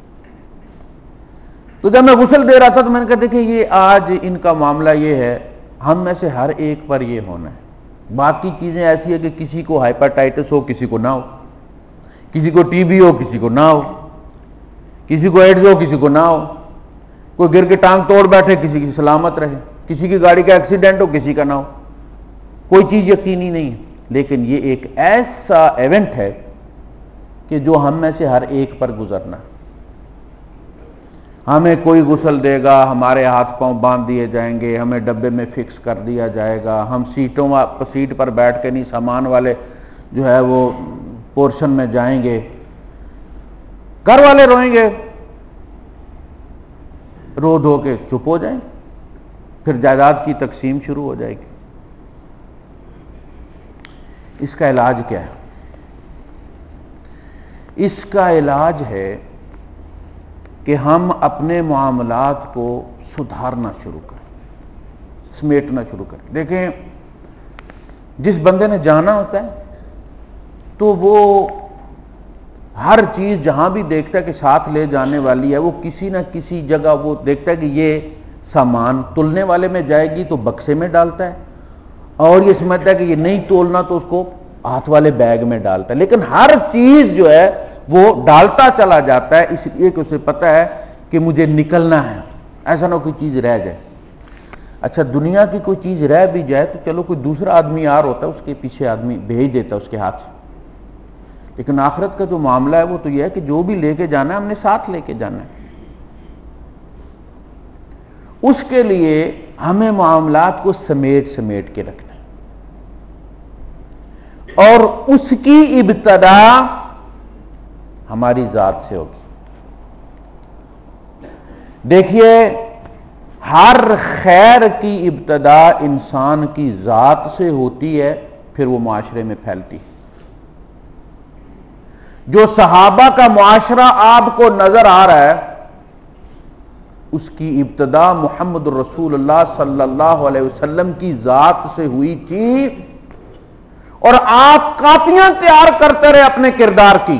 تو جب میں غسل دے رہا تھا تو میں نے کہا دیکھیں یہ آج ان کا معاملہ یہ ہے، ہم میں سے ہر ایک پر یہ ہونا ہے. باقی چیزیں ایسی ہے کہ کسی کو ہائپرٹائٹس ہو، کسی کو نہ ہو، کسی کو ٹی بی ہو، کسی کو نہ ہو، کسی کو ایڈز ہو، کسی کو نہ ہو. کوئی گر کے ٹانگ توڑ بیٹھے، کسی کی سلامت رہے، کسی کی گاڑی کا ایکسیڈنٹ ہو، کسی کا نہ ہو. کوئی چیز یقینی نہیں ہے. لیکن یہ ایک ایسا ایونٹ ہے کہ جو ہم میں سے ہر ایک پر گزرنا. ہمیں کوئی غسل دے گا، ہمارے ہاتھ پاؤں باندھ دیے جائیں گے، ہمیں ڈبے میں فکس کر دیا جائے گا، ہم سیٹ پر بیٹھ کے نہیں، سامان والے جو ہے وہ پورشن میں جائیں گے. گھر والے روئیں گے، رو دھو کے چپ ہو جائیں گے. پھر جائیداد کی تقسیم شروع ہو جائے گی. اس کا علاج کیا ہے؟ اس کا علاج ہے کہ ہم اپنے معاملات کو سدھارنا شروع کریں، سمیٹنا شروع کریں. دیکھیں جس بندے نے جانا ہوتا ہے تو وہ ہر چیز جہاں بھی دیکھتا ہے کہ ساتھ لے جانے والی ہے، وہ کسی نہ کسی جگہ وہ دیکھتا ہے کہ یہ سامان تلنے والے میں جائے گی تو بکسے میں ڈالتا ہے، اور یہ سمجھتا ہے کہ یہ نہیں تولنا تو اس کو ہاتھ والے بیگ میں ڈالتا ہے. لیکن ہر چیز جو ہے وہ ڈالتا چلا جاتا ہے، اس لیے کہ اسے پتہ ہے کہ مجھے نکلنا ہے، ایسا نہ کوئی چیز رہ جائے. اچھا دنیا کی کوئی چیز رہ بھی جائے تو چلو کوئی دوسرا آدمی آر ہوتا ہے، اس کے پیچھے آدمی بھیج دیتا ہے اس کے ہاتھ سے. لیکن آخرت کا جو معاملہ ہے وہ تو یہ ہے کہ جو بھی لے کے جانا ہے ہم نے ساتھ لے کے جانا ہے. اس کے لیے ہمیں معاملات کو سمیٹ کے رکھنا ہے، اور اس کی ابتدا ہماری ذات سے ہوگی. دیکھیے ہر خیر کی ابتدا انسان کی ذات سے ہوتی ہے، پھر وہ معاشرے میں پھیلتی ہے. جو صحابہ کا معاشرہ آپ کو نظر آ رہا ہے، اس کی ابتدا محمد رسول اللہ صلی اللہ علیہ وسلم کی ذات سے ہوئی تھی. اور آپ کاپیاں تیار کرتے رہے اپنے کردار کی.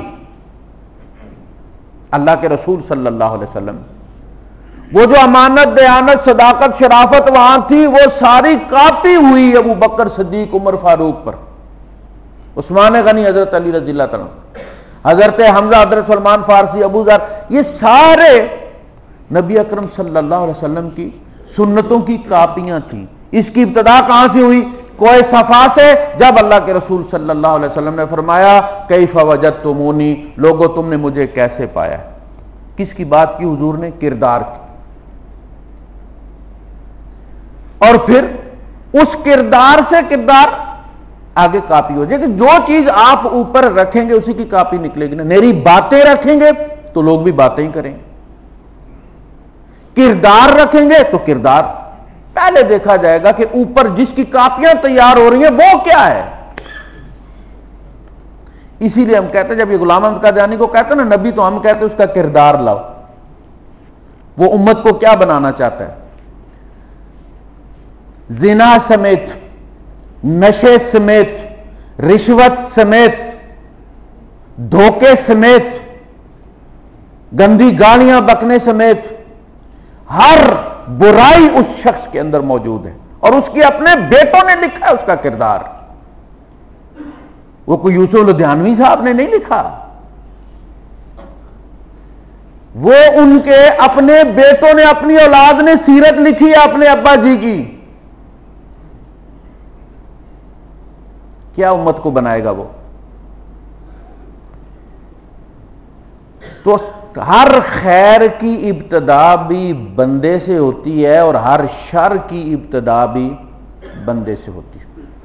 اللہ کے رسول صلی اللہ علیہ وسلم وہ جو امانت، دیانت، صداقت، شرافت وہاں تھی، وہ ساری کاپی ہوئی ابو بکر صدیق، عمر فاروق پر، عثمان غنی، حضرت علی رضی اللہ تعالیٰ، حضرت حمزہ، حضرت سلمان فارسی، ابو ذر، یہ سارے نبی اکرم صلی اللہ علیہ وسلم کی سنتوں کی کاپیاں تھیں. اس کی ابتدا کہاں سے ہوئی؟ کوہ صفا سے، جب اللہ کے رسول صلی اللہ علیہ وسلم نے فرمایا کیف وجدتمونی، لوگو تم نے مجھے کیسے پایا. کس کی بات کی حضور نے؟ کردار کی. اور پھر اس کردار سے کردار آگے کاپی ہو جائے کہ جو چیز آپ اوپر رکھیں گے اسی کی کاپی نکلے گی نا. میری باتیں رکھیں گے تو لوگ بھی باتیں ہی کریں گے, کردار رکھیں گے تو کردار پہلے دیکھا جائے گا کہ اوپر جس کی کاپیاں تیار ہو رہی ہیں وہ کیا ہے. اسی لیے ہم کہتے ہیں, جب یہ غلام احمد قادیانی کو کہتے ہیں نا نبی, تو ہم کہتے ہیں اس کا کردار لاؤ. وہ امت کو کیا بنانا چاہتا ہے؟ زنا سمیت, نشے سمیت, رشوت سمیت, دھوکے سمیت, گندی گالیاں بکنے سمیت ہر برائی اس شخص کے اندر موجود ہے, اور اس کی اپنے بیٹوں نے لکھا ہے اس کا کردار. وہ کوئی یوسف لدھیانوی صاحب نے نہیں لکھا, وہ ان کے اپنے بیٹوں نے, اپنی اولاد نے سیرت لکھی ہے اپنے ابا جی کی. کیا امت کو بنائے گا وہ؟ تو ہر خیر کی ابتدا بھی بندے سے ہوتی ہے اور ہر شر کی ابتدا بھی بندے سے ہوتی ہے.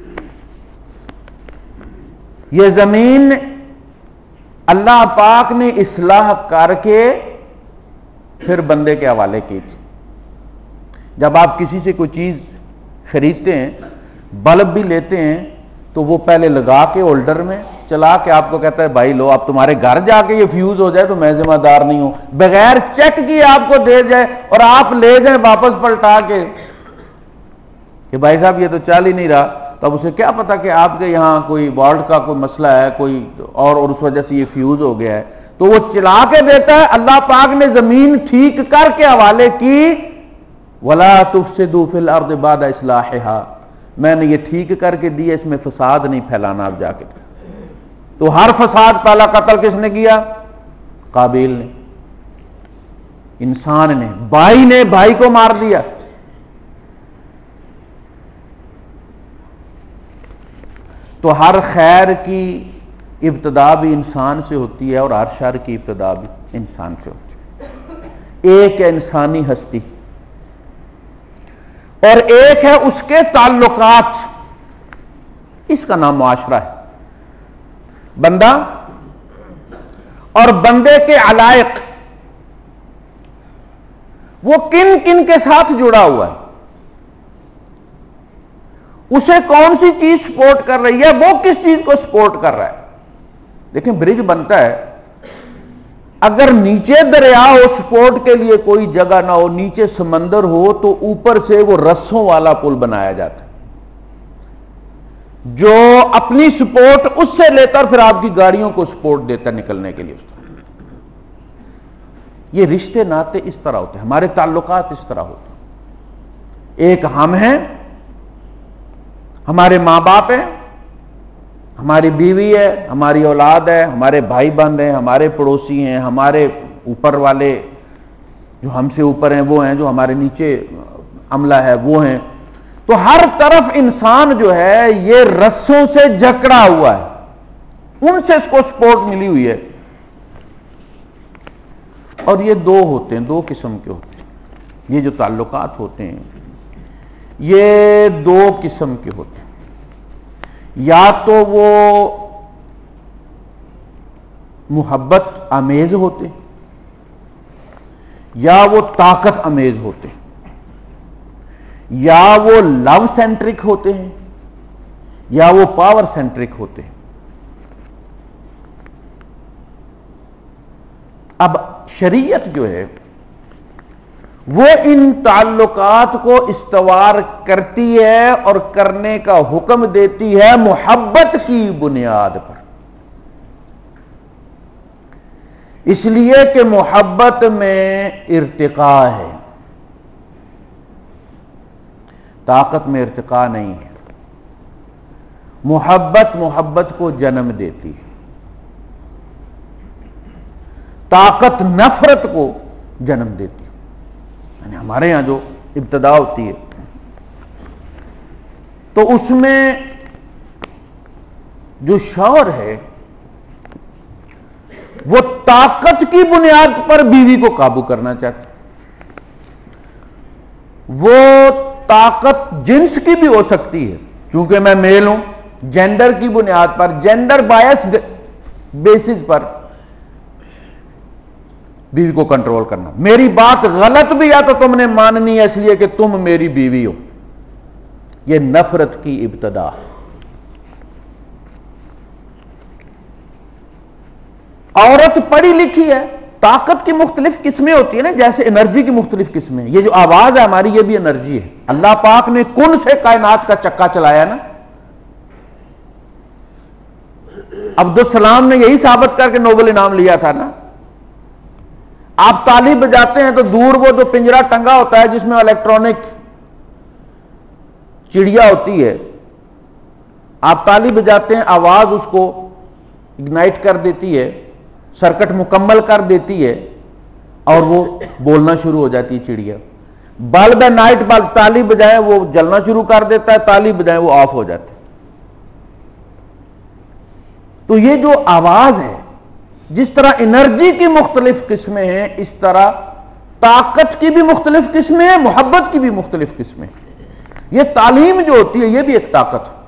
یہ زمین اللہ پاک نے اصلاح کر کے پھر بندے کے حوالے کی تھی. جب آپ کسی سے کوئی چیز خریدتے ہیں, بلب بھی لیتے ہیں, تو وہ پہلے لگا کے ہولڈر میں چلا کے آپ کو کہتا ہے بھائی لو, آپ تمہارے گھر جا کے یہ فیوز ہو جائے تو میں ذمہ دار نہیں ہوں, بغیر چیک کیے آپ کو دے جائے اور آپ لے جائیں واپس پلٹا کے کہ بھائی صاحب یہ تو چل ہی نہیں رہا, تو اب اسے کیا پتا کہ آپ کے یہاں کوئی والٹ کا کوئی مسئلہ ہے کوئی اور اس وجہ سے یہ فیوز ہو گیا ہے, تو وہ چلا کے دیتا ہے. اللہ پاک نے زمین ٹھیک کر کے حوالے کی, وَلَا تُفْسِدُوا فِي الْأَرْضِ بَعْدَ إِصْلَاحِهَا, میں نے یہ ٹھیک کر کے دی ہے, اس میں فساد نہیں پھیلانا اب جا کے. تو ہر فساد پہلا قتل کس نے کیا؟ قابیل نے, انسان نے, بھائی نے بھائی کو مار دیا. تو ہر خیر کی ابتدا بھی انسان سے ہوتی ہے اور ہر شر کی ابتدا بھی انسان سے ہوتی ہے. ایک ہے انسانی ہستی اور ایک ہے اس کے تعلقات, اس کا نام معاشرہ ہے. بندہ اور بندے کے علائق, وہ کن کن کے ساتھ جڑا ہوا ہے, اسے کون سی چیز سپورٹ کر رہی ہے, وہ کس چیز کو سپورٹ کر رہا ہے. دیکھیں برج بنتا ہے, اگر نیچے دریا ہو سپورٹ کے لیے کوئی جگہ نہ ہو, نیچے سمندر ہو, تو اوپر سے وہ رسوں والا پل بنایا جاتا ہے جو اپنی سپورٹ اس سے لے کر پھر آپ کی گاڑیوں کو سپورٹ دیتا ہے نکلنے کے لیے. یہ رشتے ناتے اس طرح ہوتے ہیں, ہمارے تعلقات اس طرح ہوتے ہیں. ایک ہم ہیں, ہمارے ماں باپ ہیں, ہماری بیوی ہے, ہماری اولاد ہے, ہمارے بھائی بہن ہیں, ہمارے پڑوسی ہیں, ہمارے اوپر والے جو ہم سے اوپر ہیں وہ ہیں, جو ہمارے نیچے عملہ ہے وہ ہیں. تو ہر طرف انسان جو ہے یہ رسوں سے جکڑا ہوا ہے, ان سے اس کو سپورٹ ملی ہوئی ہے. اور یہ دو ہوتے ہیں, دو قسم کے ہوتے ہیں. یہ جو تعلقات ہوتے ہیں یہ دو قسم کے ہوتے ہیں. یا تو وہ محبت آمیز ہوتے ہیں یا وہ طاقت امیز ہوتے ہیں, یا وہ لو سینٹرک ہوتے ہیں یا وہ پاور سینٹرک ہوتے ہیں. اب شریعت جو ہے وہ ان تعلقات کو استوار کرتی ہے اور کرنے کا حکم دیتی ہے محبت کی بنیاد پر, اس لیے کہ محبت میں ارتقاء ہے, طاقت میں ارتقاء نہیں ہے. محبت کو جنم دیتی ہے, طاقت نفرت کو جنم دیتی ہے. یعنی ہمارے ہاں جو ابتدا ہوتی ہے تو اس میں جو شوہر ہے وہ طاقت کی بنیاد پر بیوی کو قابو کرنا چاہتا ہے. وہ طاقت جنس کی بھی ہو سکتی ہے, چونکہ میں میل ہوں جینڈر کی بنیاد پر، جینڈر بایس بیسس پر بیوی کو کنٹرول کرنا. میری بات غلط بھی ہے تو تم نے ماننی ہے اس لیے کہ تم میری بیوی ہو. یہ نفرت کی ابتدا. عورت پڑھی لکھی ہے. طاقت کی مختلف قسمیں ہوتی ہیں نا، جیسے انرجی کی مختلف قسمیں. یہ جو آواز ہے ہماری، یہ بھی انرجی ہے. اللہ پاک نے کن سے کائنات کا چکا چلایا نا. عبدالسلام نے یہی ثابت کر کے نوبل انعام لیا تھا نا. آپ تالی بجاتے ہیں تو دور وہ جو پنجرا ٹنگا ہوتا ہے جس میں الیکٹرانک چڑیا ہوتی ہے، آپ تالی بجاتے ہیں، آواز اس کو اگنائٹ کر دیتی ہے، سرکٹ مکمل کر دیتی ہے اور وہ بولنا شروع ہو جاتی ہے چڑیا. بلب ہے نائٹ بلب، تالی بجائیں وہ جلنا شروع کر دیتا ہے، تالی بجائیں وہ آف ہو جاتا ہے. تو یہ جو آواز ہے، جس طرح انرجی کی مختلف قسمیں ہیں، اس طرح طاقت کی بھی مختلف قسمیں ہیں، محبت کی بھی مختلف قسمیں ہیں. یہ تعلیم جو ہوتی ہے یہ بھی ایک طاقت ہے.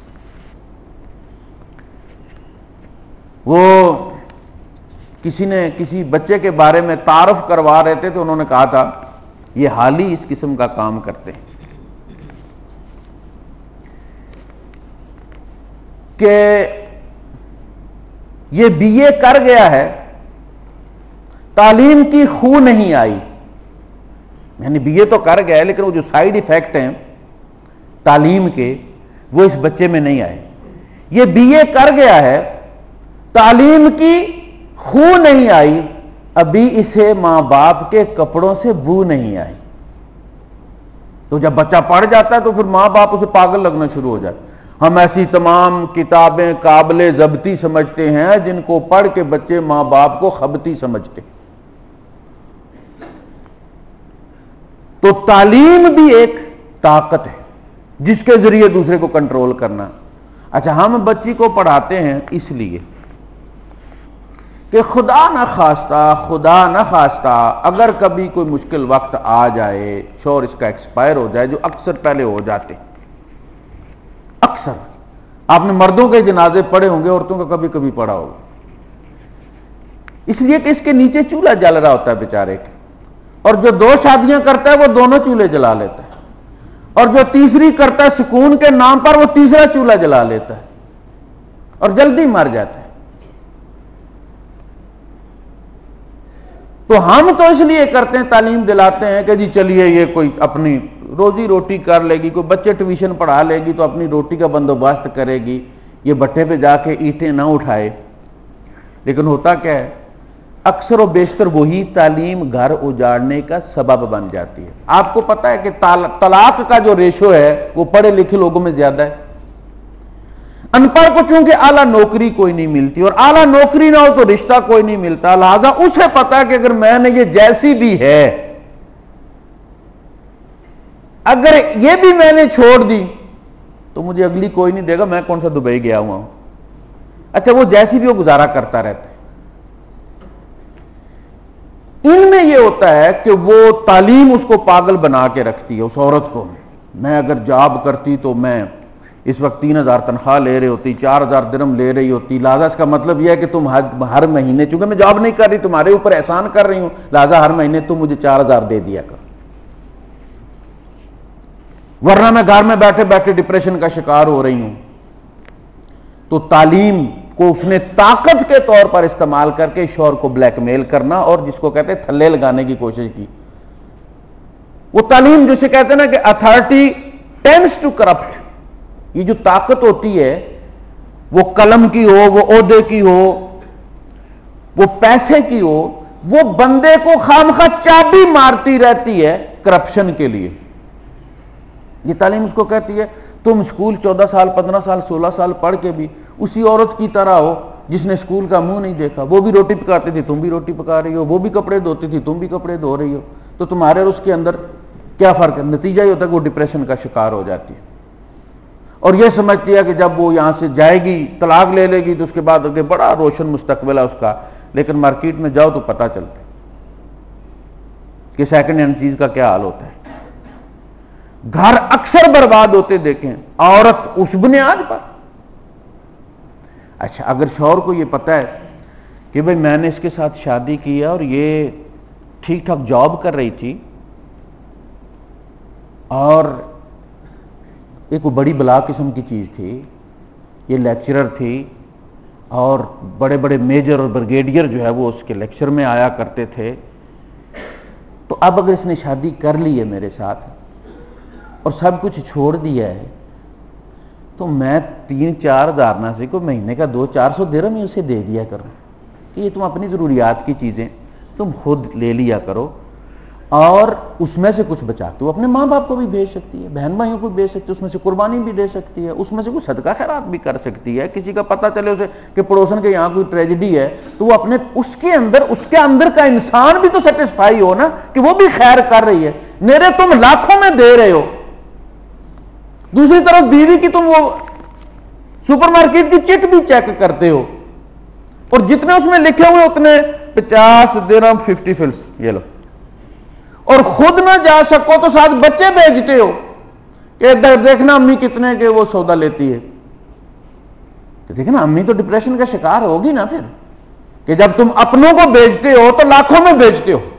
وہ کسی نے کسی بچے کے بارے میں تعارف کروا رہے تھے تو انہوں نے کہا تھا یہ حالی اس قسم کا کام کرتے ہیں کہ یہ بی اے کر گیا ہے، تعلیم کی خو نہیں آئی. یعنی بی اے تو کر گیا ہے لیکن وہ جو سائیڈ ایفیکٹ ہیں تعلیم کے وہ اس بچے میں نہیں آئے. یہ بی اے کر گیا ہے، تعلیم کی خو نہیں آئی، ابھی اسے ماں باپ کے کپڑوں سے بو نہیں آئی. تو جب بچہ پڑھ جاتا ہے تو پھر ماں باپ اسے پاگل لگنا شروع ہو جاتا. ہم ایسی تمام کتابیں قابل ضبطی سمجھتے ہیں جن کو پڑھ کے بچے ماں باپ کو خبتی سمجھتے. تو تعلیم بھی ایک طاقت ہے جس کے ذریعے دوسرے کو کنٹرول کرنا. اچھا، ہم بچی کو پڑھاتے ہیں اس لیے کہ خدا نہ خواستہ اگر کبھی کوئی مشکل وقت آ جائے، شور اس کا ایکسپائر ہو جائے، جو اکثر پہلے ہو جاتے. اکثر آپ نے مردوں کے جنازے پڑھے ہوں گے، عورتوں کا کبھی کبھی پڑھا ہوگا. اس لیے کہ اس کے نیچے چولہا جل رہا ہوتا ہے بیچارے کے، اور جو دو شادیاں کرتا ہے وہ دونوں چولہے جلا لیتا ہے، اور جو تیسری کرتا ہے سکون کے نام پر وہ تیسرا چولہا جلا لیتا ہے اور جلدی مر جاتا ہے. تو ہم تو اس لیے کرتے ہیں، تعلیم دلاتے ہیں کہ جی چلیے یہ کوئی اپنی روزی روٹی کر لے گی، کوئی بچے ٹیوشن پڑھا لے گی تو اپنی روٹی کا بندوبست کرے گی، یہ بٹھے پہ جا کے اینٹیں نہ اٹھائے. لیکن ہوتا کیا ہے، اکثر و بیشتر وہی تعلیم گھر اجاڑنے کا سبب بن جاتی ہے. آپ کو پتا ہے کہ طلاق کا جو ریشو ہے وہ پڑھے لکھے لوگوں میں زیادہ ہے. ان پڑھ کو چونکہ اعلیٰ نوکری کوئی نہیں ملتی، اور اعلیٰ نوکری نہ ہو تو رشتہ کوئی نہیں ملتا، لہذا اسے پتا کہ اگر میں نے یہ جیسی بھی ہے، اگر یہ بھی میں نے چھوڑ دی تو مجھے اگلی کوئی نہیں دے گا، میں کون سا دبئی گیا ہوا ہوں. اچھا، وہ جیسی بھی وہ گزارا کرتا رہتا ہے. ان میں یہ ہوتا ہے کہ وہ تعلیم اس کو پاگل بنا کے رکھتی ہے اس عورت کو. میں اگر جاب کرتی تو میں اس وقت 3,000 تنخواہ لے رہی ہوتی، 4,000 درہم لے رہی ہوتی، لہذا اس کا مطلب یہ ہے کہ تم ہر مہینے، چونکہ میں جاب نہیں کر رہی، تمہارے اوپر احسان کر رہی ہوں، لہذا ہر مہینے تم مجھے 4,000 دے دیا کر، ورنہ میں گھر میں بیٹھے بیٹھے ڈپریشن کا شکار ہو رہی ہوں. تو تعلیم کو اس نے طاقت کے طور پر استعمال کر کے شوہر کو بلیک میل کرنا اور جس کو کہتے ہیں تھلے لگانے کی کوشش کی. وہ تعلیم جسے کہتے ہیں نا کہ اتھارٹی ٹینڈز ٹو کرپٹ. یہ جو طاقت ہوتی ہے وہ قلم کی ہو، وہ عہدے کی ہو، وہ پیسے کی ہو، وہ بندے کو خامخواہ چابی مارتی رہتی ہے کرپشن کے لیے. یہ تعلیم اس کو کہتی ہے تم اسکول 14 سال 15 سال 16 سال پڑھ کے بھی اسی عورت کی طرح ہو جس نے اسکول کا منہ نہیں دیکھا. وہ بھی روٹی پکاتی تھی، تم بھی روٹی پکا رہی ہو، وہ بھی کپڑے دھوتی تھی، تم بھی کپڑے دھو رہی ہو. تو تمہارے اور اس کے اندر کیا فرق ہے؟ نتیجہ یہ ہوتا ہے کہ وہ ڈپریشن کا شکار ہو جاتی ہے اور یہ سمجھتی ہے کہ جب وہ یہاں سے جائے گی، طلاق لے لے گی تو اس کے بعد آگے بڑا روشن مستقبل ہے اس کا. لیکن مارکیٹ میں جاؤ تو پتہ چلتا ہے کہ سیکنڈ ہینڈ چیز کا کیا حال ہوتا ہے. گھر اکثر برباد ہوتے دیکھیں عورت اس بنیاد پر اچھا اگر شوہر کو یہ پتہ ہے کہ بھئی میں نے اس کے ساتھ شادی کی ہے اور یہ ٹھیک ٹھاک جاب کر رہی تھی اور یہ کوئی بڑی بلا قسم کی چیز تھی، یہ لیکچرر تھی اور بڑے بڑے میجر اور بریگیڈیئر جو ہے وہ اس کے لیکچر میں آیا کرتے تھے، تو اب اگر اس نے شادی کر لی ہے میرے ساتھ اور سب کچھ چھوڑ دیا ہے تو میں 3-4 ہزار نہ سے کوئی مہینے کا 200-400 درہم ہی اسے دے دیا کروں کہ یہ تم اپنی ضروریات کی چیزیں تم خود لے لیا کرو، اور اس میں سے کچھ بچاتے ہو اپنے ماں باپ کو بھی بھیج سکتی ہے، بہن بھائیوں کو بھی بھیج سکتی ہے، اس میں سے قربانی بھی دے سکتی ہے، اس میں سے کوئی صدقہ خیرات بھی کر سکتی ہے۔ کسی کا پتہ چلے اسے کہ پڑوسن کے یہاں کوئی ٹریجڈی ہے تو وہ اپنے اس کے اندر کا انسان بھی تو سیٹسفائی ہو نا کہ وہ بھی خیر کر رہی ہے۔ میرے تم لاکھوں میں دے رہے ہو، دوسری طرف بیوی کی تم وہ سپر مارکیٹ کی چٹ بھی چیک کرتے ہو اور جتنے اس میں لکھے ہوئے اتنے 50 درہم 50 فلس یہ لو، اور خود نہ جا سکو تو ساتھ بچے بھیجتے ہو کہ دیکھنا امی کتنے کے وہ سودا لیتی ہے، تو دیکھنا امی تو ڈپریشن کا شکار ہوگی نا پھر، کہ جب تم اپنوں کو بیچتے ہو تو لاکھوں میں بیچتے ہو،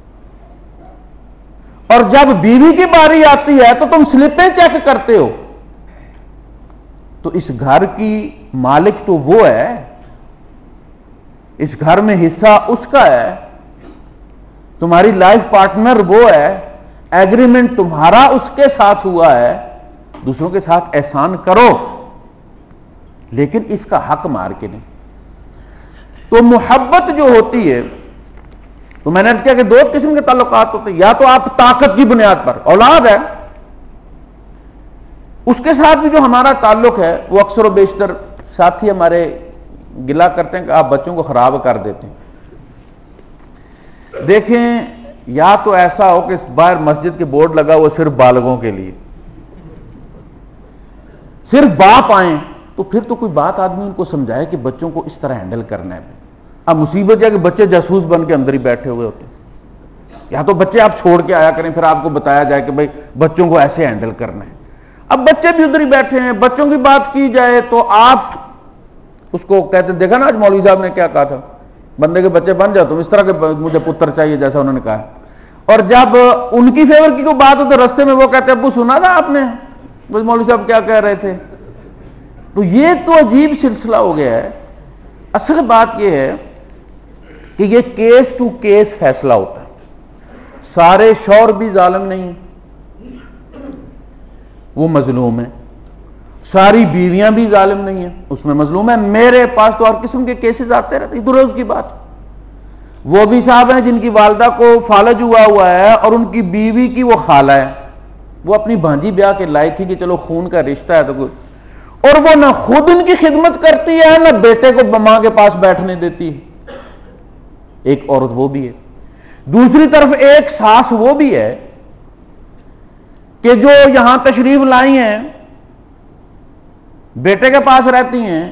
اور جب بیوی کی باری آتی ہے تو تم سلپیں چیک کرتے ہو۔ تو اس گھر کی مالک تو وہ ہے، اس گھر میں حصہ اس کا ہے، تمہاری لائف پارٹنر وہ ہے، ایگریمنٹ تمہارا اس کے ساتھ ہوا ہے، دوسروں کے ساتھ احسان کرو لیکن اس کا حق مار کے نہیں۔ تو محبت جو ہوتی ہے، تو میں نے عرض کیا کہ 2 قسم کے تعلقات ہوتے ہیں، یا تو آپ طاقت کی بنیاد پر، اولاد ہے اس کے ساتھ بھی جو ہمارا تعلق ہے وہ اکثر و بیشتر ساتھی ہمارے گلا کرتے ہیں کہ آپ بچوں کو خراب کر دیتے ہیں۔ دیکھیں یا تو ایسا ہو کہ باہر مسجد کے بورڈ لگا ہوا صرف بالغوں کے لیے، صرف باپ آئیں تو پھر تو کوئی بات آدمی ان کو سمجھائے کہ بچوں کو اس طرح ہینڈل کرنا ہے۔ اب مصیبت ہے کہ بچے جاسوس بن کے اندر ہی بیٹھے ہوئے ہوتے ہیں، یا تو بچے آپ چھوڑ کے آیا کریں پھر آپ کو بتایا جائے کہ بھائی بچوں کو ایسے ہینڈل کرنا ہے۔ اب بچے بھی ادھر ہی بیٹھے ہیں، بچوں کی بات کی جائے تو آپ اس کو کہتے دیکھا نا آج مولوی صاحب نے کیا کہا تھا، بندے کے بچے بن جاؤ تم اس طرح کے مجھے پتر چاہیے جیسا انہوں نے کہا، اور جب ان کی فیور کی کوئی بات ہو تو رستے میں وہ کہتے ابو سنا تھا آپ نے مولوی صاحب کیا کہہ رہے تھے۔ تو یہ تو عجیب سلسلہ ہو گیا ہے۔ اصل بات یہ ہے کہ یہ کیس ٹو کیس فیصلہ ہوتا ہے، سارے شوہر بھی ظالم نہیں وہ مظلوم ہے، ساری بیویاں بھی ظالم نہیں ہیں اس میں مظلوم ہے۔ میرے پاس تو اور قسم کے کیسز آتے رہتے ہیں، دروز کی بات، وہ بھی صاحب ہیں جن کی والدہ کو فالج ہوا ہے اور ان کی بیوی کی وہ خالہ ہے، وہ اپنی بھانجی بیاہ کے لائی تھی کہ چلو خون کا رشتہ ہے تو کوئی، اور وہ نہ خود ان کی خدمت کرتی ہے نہ بیٹے کو ماں کے پاس بیٹھنے دیتی ہے۔ ایک عورت وہ بھی ہے، دوسری طرف ایک ساس وہ بھی ہے کہ جو یہاں تشریف لائی ہیں، بیٹے کے پاس رہتی ہیں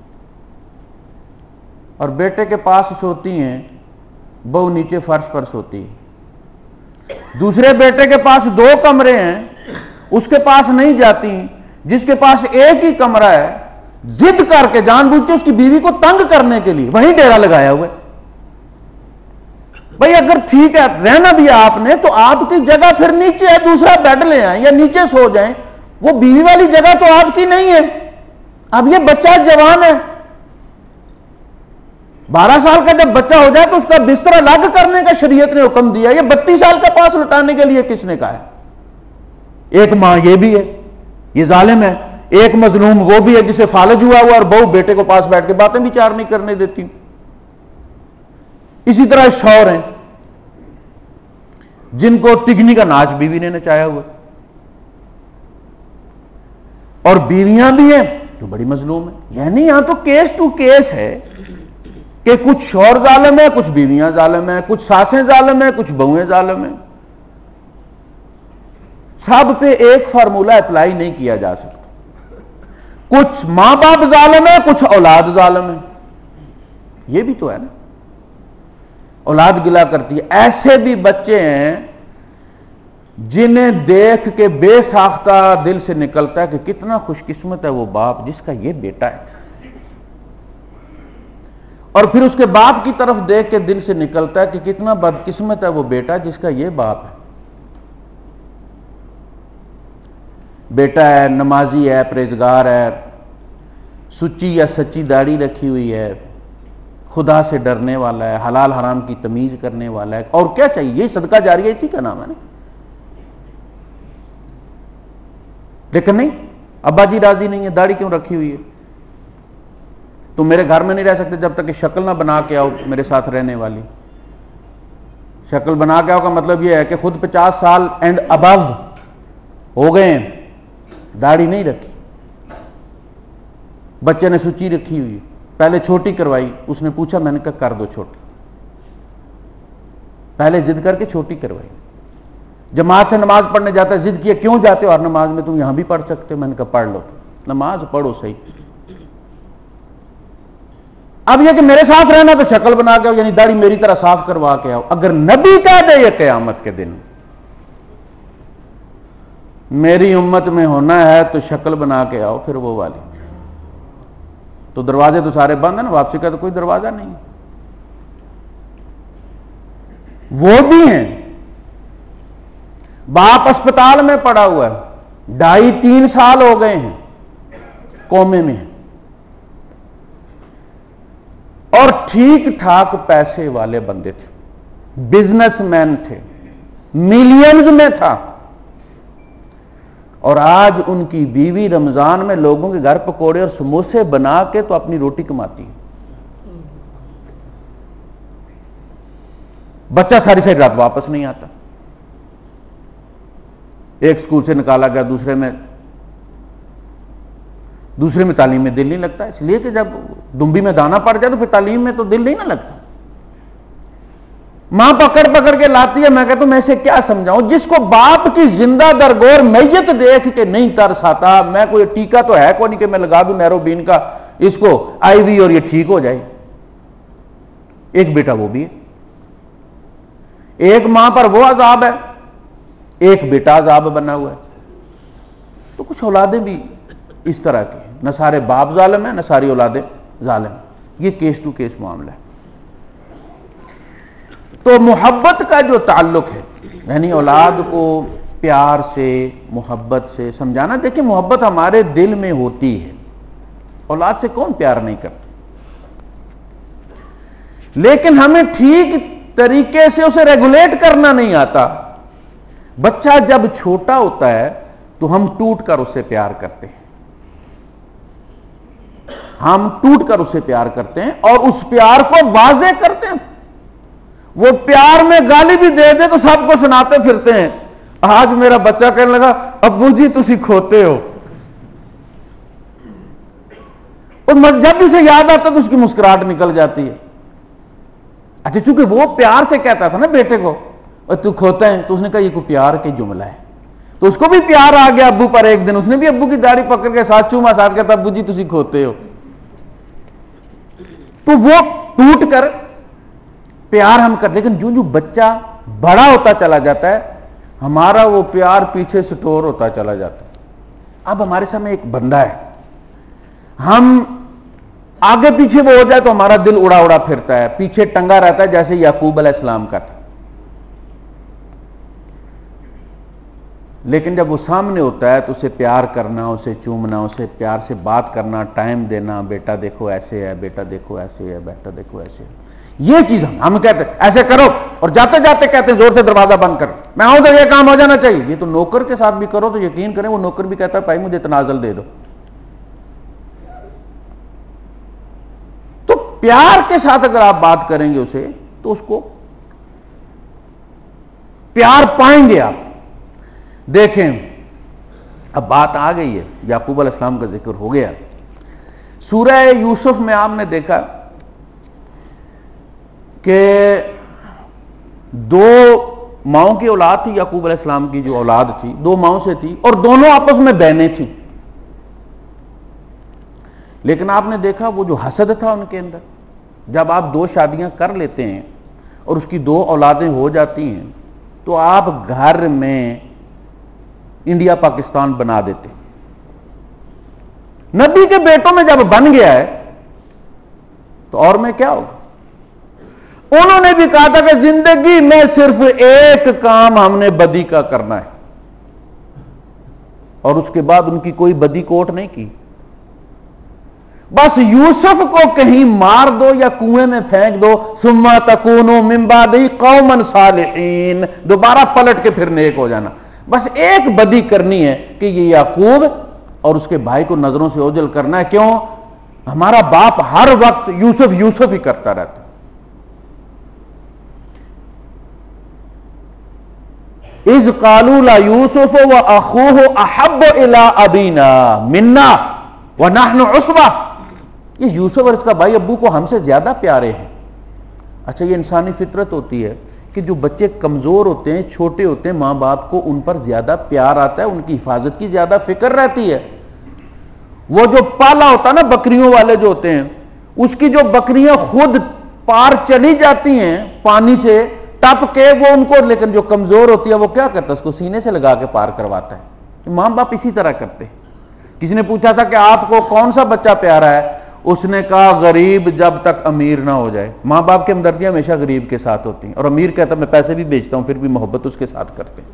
اور بیٹے کے پاس سوتی ہیں، بہو نیچے فرش پر سوتی ہے۔ دوسرے بیٹے کے پاس 2 کمرے ہیں، اس کے پاس نہیں جاتی، جس کے پاس ایک ہی کمرہ ہے ضد کر کے جان بوجھ کے اس کی بیوی کو تنگ کرنے کے لیے وہیں ڈیرا لگایا ہوا ہے۔ بھائی اگر ٹھیک ہے رہنا بھی آپ نے تو آپ کی جگہ پھر نیچے ہے، دوسرا بیڈ لے آئیں یا نیچے سو جائیں، وہ بیوی والی جگہ تو آپ کی نہیں ہے۔ اب یہ بچہ جوان ہے، 12 سال کا جب بچہ ہو جائے تو اس کا بستر الگ کرنے کا شریعت نے حکم دیا، یہ 32 سال کا پاس لٹانے کے لیے کس نے کہا ہے؟ ایک ماں یہ بھی ہے، یہ ظالم ہے، ایک مظلوم وہ بھی ہے جسے فالج ہوا اور بہو بیٹے کو پاس بیٹھ کے باتیں بھی 4 نہیں کرنے دیتی۔ اسی طرح شوہر ہیں جن کو تگنی کا ناچ بیوی نے نچایا ہوا، اور بیویاں بھی ہیں جو بڑی مظلوم ہیں۔ یعنی یہاں تو کیس ٹو کیس ہے کہ کچھ شوہر ظالم ہے، کچھ بیویاں ظالم ہیں، کچھ ساسیں ظالم ہیں، کچھ بہویں ظالم ہیں، سب پہ ایک فارمولہ اپلائی نہیں کیا جا سکتا۔ کچھ ماں باپ ظالم ہے، کچھ اولاد ظالم ہے، یہ بھی تو ہے نا، اولاد گلا کرتی ہے۔ ایسے بھی بچے ہیں جنہیں دیکھ کے بے ساختہ دل سے نکلتا ہے کہ کتنا خوش قسمت ہے وہ باپ جس کا یہ بیٹا ہے، اور پھر اس کے باپ کی طرف دیکھ کے دل سے نکلتا ہے کہ کتنا بدقسمت ہے وہ بیٹا جس کا یہ باپ ہے. بیٹا ہے، نمازی ہے، پرہیزگار ہے، سچی یا سچی داڑھی رکھی ہوئی ہے، خدا سے ڈرنے والا ہے، حلال حرام کی تمیز کرنے والا ہے، اور کیا چاہیے؟ یہ صدقہ جاریہ اسی کا نام ہے نا. لیکن نہیں، ابا جی راضی نہیں ہے، داڑھی کیوں رکھی ہوئی ہے؟ تم میرے گھر میں نہیں رہ سکتے جب تک کہ شکل نہ بنا کے آؤ میرے ساتھ رہنے والی. شکل بنا کے آؤ کا مطلب یہ ہے کہ خود 50 سال اینڈ ابو ہو گئے ہیں، داڑھی نہیں رکھی. بچے نے سچی رکھی ہوئی، پہلے چھوٹی کروائی، اس نے پوچھا، میں نے کہا کر دو چھوٹی. پہلے ضد کر کے چھوٹی کروائی. جماعت سے نماز پڑھنے جاتا ہے، ضد کیا، کیوں جاتے ہو ہر نماز میں؟ تم یہاں بھی پڑھ سکتے ہو. میں نے کہا پڑھ لو، نماز پڑھو صحیح. اب یہ کہ میرے ساتھ رہنا تو شکل بنا کے آؤ، یعنی داڑھی میری طرح صاف کروا کے آؤ. اگر نبی کہہ دے یہ قیامت کے دن میری امت میں ہونا ہے تو شکل بنا کے آؤ، پھر وہ والی. تو دروازے تو سارے بند ہیں نا، واپسی کا تو کوئی دروازہ نہیں. وہ بھی ہیں، باپ اسپتال میں پڑا ہوا ہے، 2.5-3 سال ہو گئے ہیں، کومے میں، اور ٹھیک ٹھاک پیسے والے بندے تھے، بزنس مین تھے، ملینز میں تھا. اور آج ان کی بیوی رمضان میں لوگوں کے گھر پکوڑے اور سموسے بنا کے تو اپنی روٹی کماتی ہے. بچہ ساری ساری رات واپس نہیں آتا. ایک سکول سے نکالا گیا، دوسرے میں تعلیم میں دل نہیں لگتا، اس لیے کہ جب دمبی میں دانا پڑ جائے تو پھر تعلیم میں تو دل نہیں نہ لگتا. ماں پکڑ پکڑ کے لاتی ہے. میں کہتا ہوں میں اسے کیا سمجھاؤں جس کو باپ کی زندہ درگور میت دیکھ کے نہیں ترس آتا. میں کوئی ٹیکا تو ہے کوئی نہیں کہ میں لگا دوں نیروبین کا اس کو آئی وی اور یہ ٹھیک ہو جائے. ایک بیٹا وہ بھی ہے، ایک ماں پر وہ عذاب ہے، ایک بیٹا عذاب بنا ہوا ہے. تو کچھ اولادیں بھی اس طرح کی، نہ سارے باپ ظالم ہیں نہ ساری اولادیں ظالم. یہ کیس ٹو کیس معاملہ ہے. تو محبت کا جو تعلق ہے، یعنی اولاد کو پیار سے، محبت سے سمجھانا. دیکھیں محبت ہمارے دل میں ہوتی ہے، اولاد سے کون پیار نہیں کرتا، لیکن ہمیں ٹھیک طریقے سے اسے ریگولیٹ کرنا نہیں آتا. بچہ جب چھوٹا ہوتا ہے تو ہم ٹوٹ کر اسے پیار کرتے ہیں، ہم ٹوٹ کر اسے پیار کرتے ہیں اور اس پیار کو واضح کرتے ہیں. وہ پیار میں گالی بھی دے دے تو سب کو سناتے پھرتے ہیں. آج میرا بچہ کہنے لگا ابو جی تسی کھوتے ہو، اور جب بھی اسے یاد آتا تو اس کی مسکراہٹ نکل جاتی ہے. اچھا چونکہ وہ پیار سے کہتا تھا نا بیٹے کو اور تو کھوتا ہے، تو اس نے کہا یہ کوئی پیار کے جملہ ہے، تو اس کو بھی پیار آ گیا ابو پر. ایک دن اس نے بھی ابو کی داڑھی پکڑ کے ساتھ چوما، ساتھ کہتا ابو جی تسی کھوتے ہو. تو وہ ٹوٹ کر پیار ہم کر. لیکن جو جو بچہ بڑا ہوتا چلا جاتا ہے ہمارا وہ پیار پیچھے سٹور ہوتا چلا جاتا ہے. اب ہمارے سامنے ایک بندہ ہے، ہم آگے پیچھے وہ ہو جائے تو ہمارا دل اڑا اڑا پھرتا ہے، پیچھے ٹنگا رہتا ہے جیسے یعقوب علیہ السلام کا تھا. لیکن جب وہ سامنے ہوتا ہے تو اسے پیار کرنا، اسے چومنا، اسے پیار سے بات کرنا، ٹائم دینا، بیٹا دیکھو ایسے ہے، بیٹا دیکھو ایسے ہے، بیٹا دیکھو ایسے ہے. یہ چیز ہم کہتے ہیں ایسے کرو، اور جاتے جاتے کہتے ہیں زور سے دروازہ بند کر، میں آؤں تو یہ کام ہو جانا چاہیے. یہ تو نوکر کے ساتھ بھی کرو تو یقین کریں وہ نوکر بھی کہتا ہے بھائی مجھے تنازل دے دو. تو پیار کے ساتھ اگر آپ بات کریں گے اسے تو اس کو پیار پائیں گے آپ. دیکھیں اب بات آ گئی ہے، یعقوب علیہ السلام کا ذکر ہو گیا. سورہ یوسف میں آپ نے دیکھا کہ 2 ماؤں کی اولاد تھی. یعقوب علیہ السلام کی جو اولاد تھی 2 ماؤں سے تھی اور دونوں آپس میں بہنیں تھیں. لیکن آپ نے دیکھا وہ جو حسد تھا ان کے اندر، جب آپ 2 شادیاں کر لیتے ہیں اور اس کی 2 اولادیں ہو جاتی ہیں تو آپ گھر میں انڈیا پاکستان بنا دیتے. نبی کے بیٹوں میں جب بن گیا ہے تو اور میں کیا ہوگا؟ انہوں نے بھی کہا تھا کہ زندگی میں صرف ایک کام ہم نے بدی کا کرنا ہے، اور اس کے بعد ان کی کوئی بدی کوٹ نہیں کی، بس یوسف کو کہیں مار دو یا کنویں میں پھینک دو، ثم تکونوا من بعدہ قوما صالحین، دوبارہ پلٹ کے پھر نیک ہو جانا۔ بس ایک بدی کرنی ہے کہ یہ یعقوب اور اس کے بھائی کو نظروں سے اوجھل کرنا ہے۔ کیوں؟ ہمارا باپ ہر وقت یوسف یوسف ہی کرتا رہتا۔ اذ قالوا لا یوسف واخوہ احب الی ابینا منا ونحن عصبہ، یہ یوسف اور اس کا بھائی ابو کو ہم سے زیادہ پیارے ہیں۔ اچھا، یہ انسانی فطرت ہوتی ہے کہ جو بچے کمزور ہوتے ہیں، چھوٹے ہوتے ہیں، ماں باپ کو ان پر زیادہ پیار آتا ہے، ان کی حفاظت کی زیادہ فکر رہتی ہے۔ وہ جو پالا ہوتا ہے نا، بکریوں والے جو ہوتے ہیں، اس کی جو بکریاں خود پار چلی جاتی ہیں پانی سے ٹپ کے، وہ ان کو، لیکن جو کمزور ہوتی ہے وہ کیا کرتا ہے؟ اس کو سینے سے لگا کے پار کرواتا ہے۔ ماں باپ اسی طرح کرتے ہیں۔ کسی نے پوچھا تھا کہ آپ کو کون سا بچہ پیارا ہے؟ اس نے کہا غریب جب تک امیر نہ ہو جائے۔ ماں باپ کی ہمدردیاں ہمیشہ غریب کے ساتھ ہوتی ہیں، اور امیر کہتا ہے میں پیسے بھی بیچتا ہوں پھر بھی محبت اس کے ساتھ کرتے ہیں۔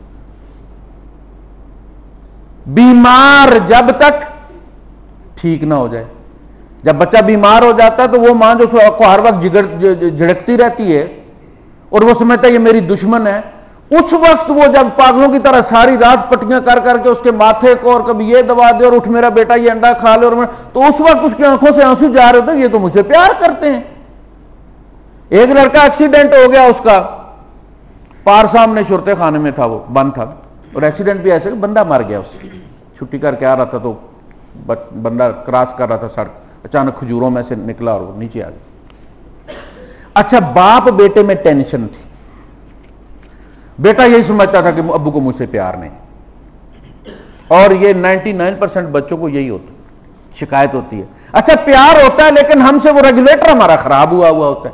بیمار جب تک ٹھیک نہ ہو جائے۔ جب بچہ بیمار ہو جاتا ہے تو وہ ماں جو کو ہر وقت جھڑکتی رہتی ہے اور وہ سمجھتا ہے یہ میری دشمن ہے، اس وقت وہ جب پاگلوں کی طرح ساری رات پٹیاں کر کر کے اس کے ماتھے کو، اور کبھی یہ دبا دے اور اٹھ میرا بیٹا یہ انڈا کھا لے، اور تو اس وقت اس کی آنکھوں سے آنسو جا رہے ہوتے، یہ تو مجھ سے پیار کرتے ہیں۔ ایک لڑکا ایکسیڈنٹ ہو گیا اس کا، پار سامنے شرطے خانے میں تھا، وہ بند تھا، اور ایکسیڈنٹ بھی ایسے کہ بندہ مر گیا، اس چھٹی کر کے آ رہا تھا تو بندہ کراس کر رہا تھا سڑک، اچانک کھجوروں میں سے نکلا اور وہ نیچے آ گیا۔ اچھا، باپ بیٹے میں ٹینشن تھی، بیٹا یہی سمجھتا تھا کہ ابو کو مجھ سے پیار نہیں، اور یہ 99% بچوں کو یہی ہوتا ہے، شکایت ہوتی ہے۔ اچھا، پیار ہوتا ہے لیکن ہم سے وہ ریگولیٹر ہمارا خراب ہوا ہوتا ہے۔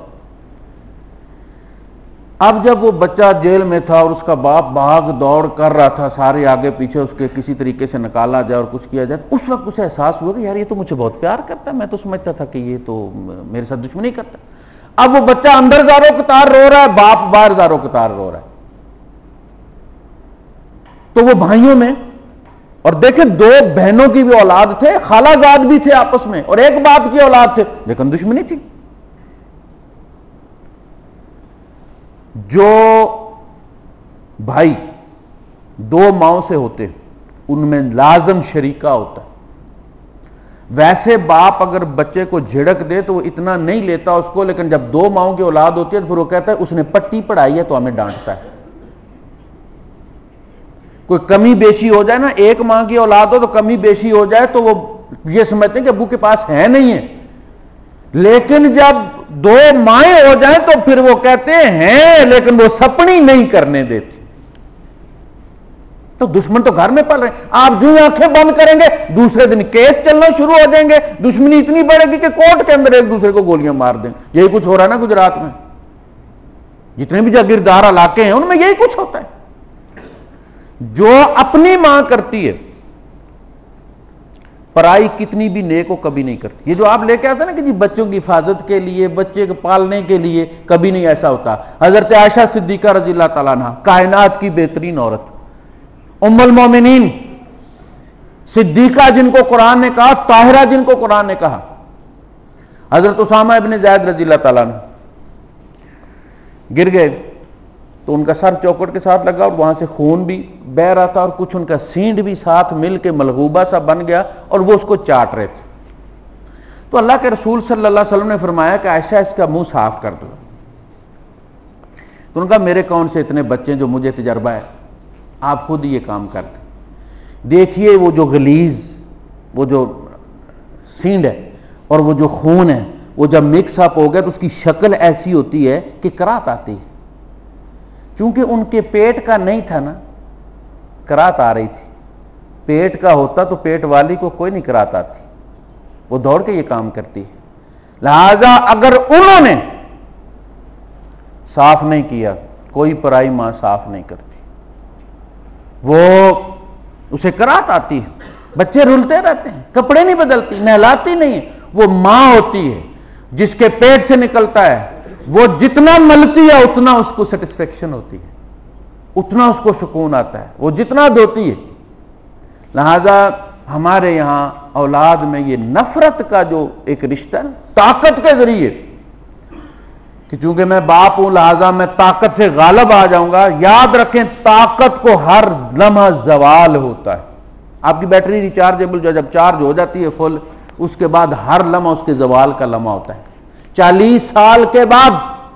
اب جب وہ بچہ جیل میں تھا اور اس کا باپ بھاگ دوڑ کر رہا تھا، سارے آگے پیچھے اس کے کسی طریقے سے نکالا جائے اور کچھ کیا جائے، اس وقت اسے احساس ہوا کہ یار یہ تو مجھے بہت پیار کرتا ہے، میں تو سمجھتا تھا کہ یہ تو میرے ساتھ دشمنی کرتا ہے۔ اب وہ بچہ اندر زاروں قطار رو رہا ہے، باپ باہر زاروں قطار رو رہا ہے۔ تو وہ بھائیوں میں، اور دیکھیں دو بہنوں کی بھی اولاد تھے، خالہ زاد بھی تھے آپس میں، اور ایک باپ کی اولاد تھے، لیکن دشمنی تھی۔ جو بھائی دو ماؤں سے ہوتے ان میں لازم شریکہ ہوتا ہے۔ ویسے باپ اگر بچے کو جھڑک دے تو وہ اتنا نہیں لیتا اس کو، لیکن جب دو ماؤں کی اولاد ہوتی ہے تو پھر وہ کہتا ہے اس نے پٹی پڑھائی ہے تو ہمیں ڈانٹتا ہے۔ کوئی کمی بیشی ہو جائے نا، ایک ماں کی اولاد ہو تو کمی بیشی ہو جائے تو وہ یہ سمجھتے ہیں کہ ابو کے پاس ہے نہیں ہے، لیکن جب دو مائیں ہو جائیں تو پھر وہ کہتے ہیں لیکن وہ سپنی نہیں کرنے دیتی۔ تو دشمن تو گھر میں پل رہے ہیں، آپ جو آنکھیں بند کریں گے دوسرے دن کیس چلنا شروع ہو جائیں گے، دشمنی اتنی بڑھے گی کہ کورٹ کے اندر ایک دوسرے کو گولیاں مار دیں۔ یہی کچھ ہو رہا ہے نا گجرات میں، جتنے بھی جاگیردار علاقے ہیں ان میں یہی کچھ ہوتا ہے۔ جو اپنی ماں کرتی ہے پرائی کتنی بھی نیک کو کبھی نہیں کرتی۔ یہ جو آپ لے کے آتے ہیں نا کہ جی بچوں کی حفاظت کے لیے، بچے کو پالنے کے لیے، کبھی نہیں ایسا ہوتا۔ حضرت عائشہ صدیقہ رضی اللہ تعالیٰ عنہ، کائنات کی بہترین عورت، ام المومنین، صدیقہ جن کو قرآن نے کہا، طاہرہ جن کو قرآن نے کہا، حضرت اسامہ ابن زید رضی اللہ تعالیٰ عنہ گر گئے تو ان کا سر چوکٹ کے ساتھ لگا اور وہاں سے خون بھی بہ رہا تھا، اور کچھ ان کا سینڈ بھی ساتھ مل کے ملغوبہ سا بن گیا اور وہ اس کو چاٹ رہے تھے۔ تو اللہ کے رسول صلی اللہ علیہ وسلم نے فرمایا کہ عائشہ اس کا منہ صاف کر دو۔ تو ان کا میرے کون سے اتنے بچے جو مجھے تجربہ ہے، آپ خود ہی یہ کام کرتے دیکھیے، وہ جو غلیظ، وہ جو سینڈ ہے اور وہ جو خون ہے، وہ جب مکس اپ ہو گیا تو اس کی شکل ایسی ہوتی ہے کہ کرات آتی ہے۔ چونکہ ان کے پیٹ کا نہیں تھا نا، کرات آ رہی تھی۔ پیٹ کا ہوتا تو پیٹ والی کو کوئی نہیں کرات آتی، وہ دوڑ کے یہ کام کرتی ہے۔ لہذا اگر انہوں نے صاف نہیں کیا، کوئی پرائی ماں صاف نہیں کرتی، وہ اسے کرات آتی ہے، بچے رلتے رہتے ہیں، کپڑے نہیں بدلتی، نہلاتی نہیں ہے، وہ ماں ہوتی ہے۔ جس کے پیٹ سے نکلتا ہے وہ جتنا ملتی ہے اتنا اس کو سیٹسفیکشن ہوتی ہے، اتنا اس کو سکون آتا ہے، وہ جتنا دھوتی ہے۔ لہذا ہمارے یہاں اولاد میں یہ نفرت کا جو ایک رشتہ ہے طاقت کے ذریعے، کہ چونکہ میں باپ ہوں لہذا میں طاقت سے غالب آ جاؤں گا، یاد رکھیں طاقت کو ہر لمحہ زوال ہوتا ہے۔ آپ کی بیٹری ریچارجیبل جب چارج ہو جاتی ہے فل، اس کے بعد ہر لمحہ اس کے زوال کا لمحہ ہوتا ہے۔ 40 سال کے بعد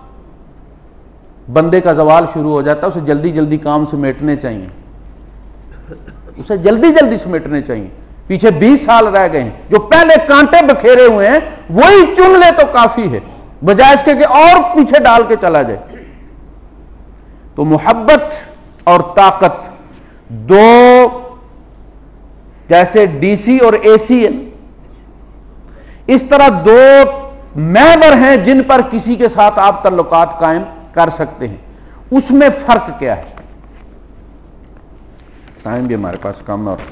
بندے کا زوال شروع ہو جاتا ہے، اسے جلدی جلدی کام سمیٹنے چاہیے، اسے جلدی جلدی سمیٹنے چاہیے۔ پیچھے 20 سال رہ گئے ہیں، جو پہلے کانٹے بکھیرے ہوئے ہیں وہی چن لے تو کافی ہے، بجائے اس کے کہ اور پیچھے ڈال کے چلا جائے۔ تو محبت اور طاقت دو جیسے ڈی سی اور اے سی ہے، اس طرح دو محور ہیں جن پر کسی کے ساتھ آپ تعلقات قائم کر سکتے ہیں۔ اس میں فرق کیا ہے؟ ٹائم بھی ہمارے پاس کم ہے۔ اور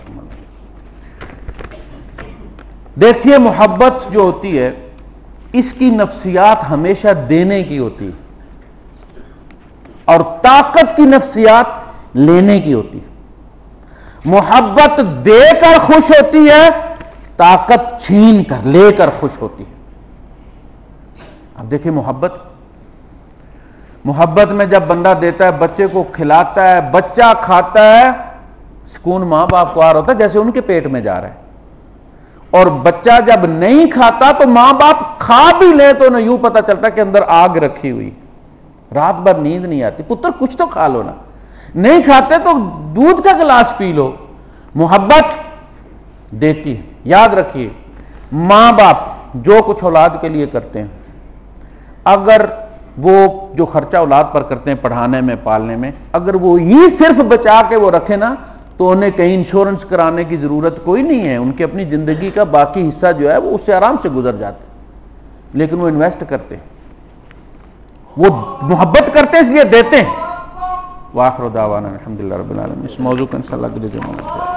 دیکھیے محبت جو ہوتی ہے اس کی نفسیات ہمیشہ دینے کی ہوتی ہے، اور طاقت کی نفسیات لینے کی ہوتی ہے۔ محبت دے کر خوش ہوتی ہے، طاقت چھین کر لے کر خوش ہوتی ہے۔ اب دیکھیں محبت میں جب بندہ دیتا ہے، بچے کو کھلاتا ہے، بچہ کھاتا ہے، سکون ماں باپ کو آ رہا ہوتا ہے جیسے ان کے پیٹ میں جا رہا ہے۔ اور بچہ جب نہیں کھاتا تو ماں باپ کھا بھی لے تو انہیں یوں پتہ چلتا کہ اندر آگ رکھی ہوئی، رات بھر نیند نہیں آتی، پتر کچھ تو کھا لو نا، نہیں کھاتے تو دودھ کا گلاس پی لو۔ محبت دیتی ہے۔ یاد رکھیے ماں باپ جو کچھ اولاد کے لیے کرتے ہیں، اگر وہ جو خرچہ اولاد پر کرتے ہیں پڑھانے میں پالنے میں، اگر وہ یہ صرف بچا کے وہ رکھے نا تو انہیں کہیں انشورنس کرانے کی ضرورت کوئی نہیں ہے، ان کی اپنی زندگی کا باقی حصہ جو ہے وہ اس سے آرام سے گزر جاتے ہیں، لیکن وہ انویسٹ کرتے ہیں، وہ محبت کرتے اس لیے دیتے ہیں۔ وآخر دعوانا الحمدللہ رب العالمین۔ اس موضوع کو انشاءاللہ اگلے دن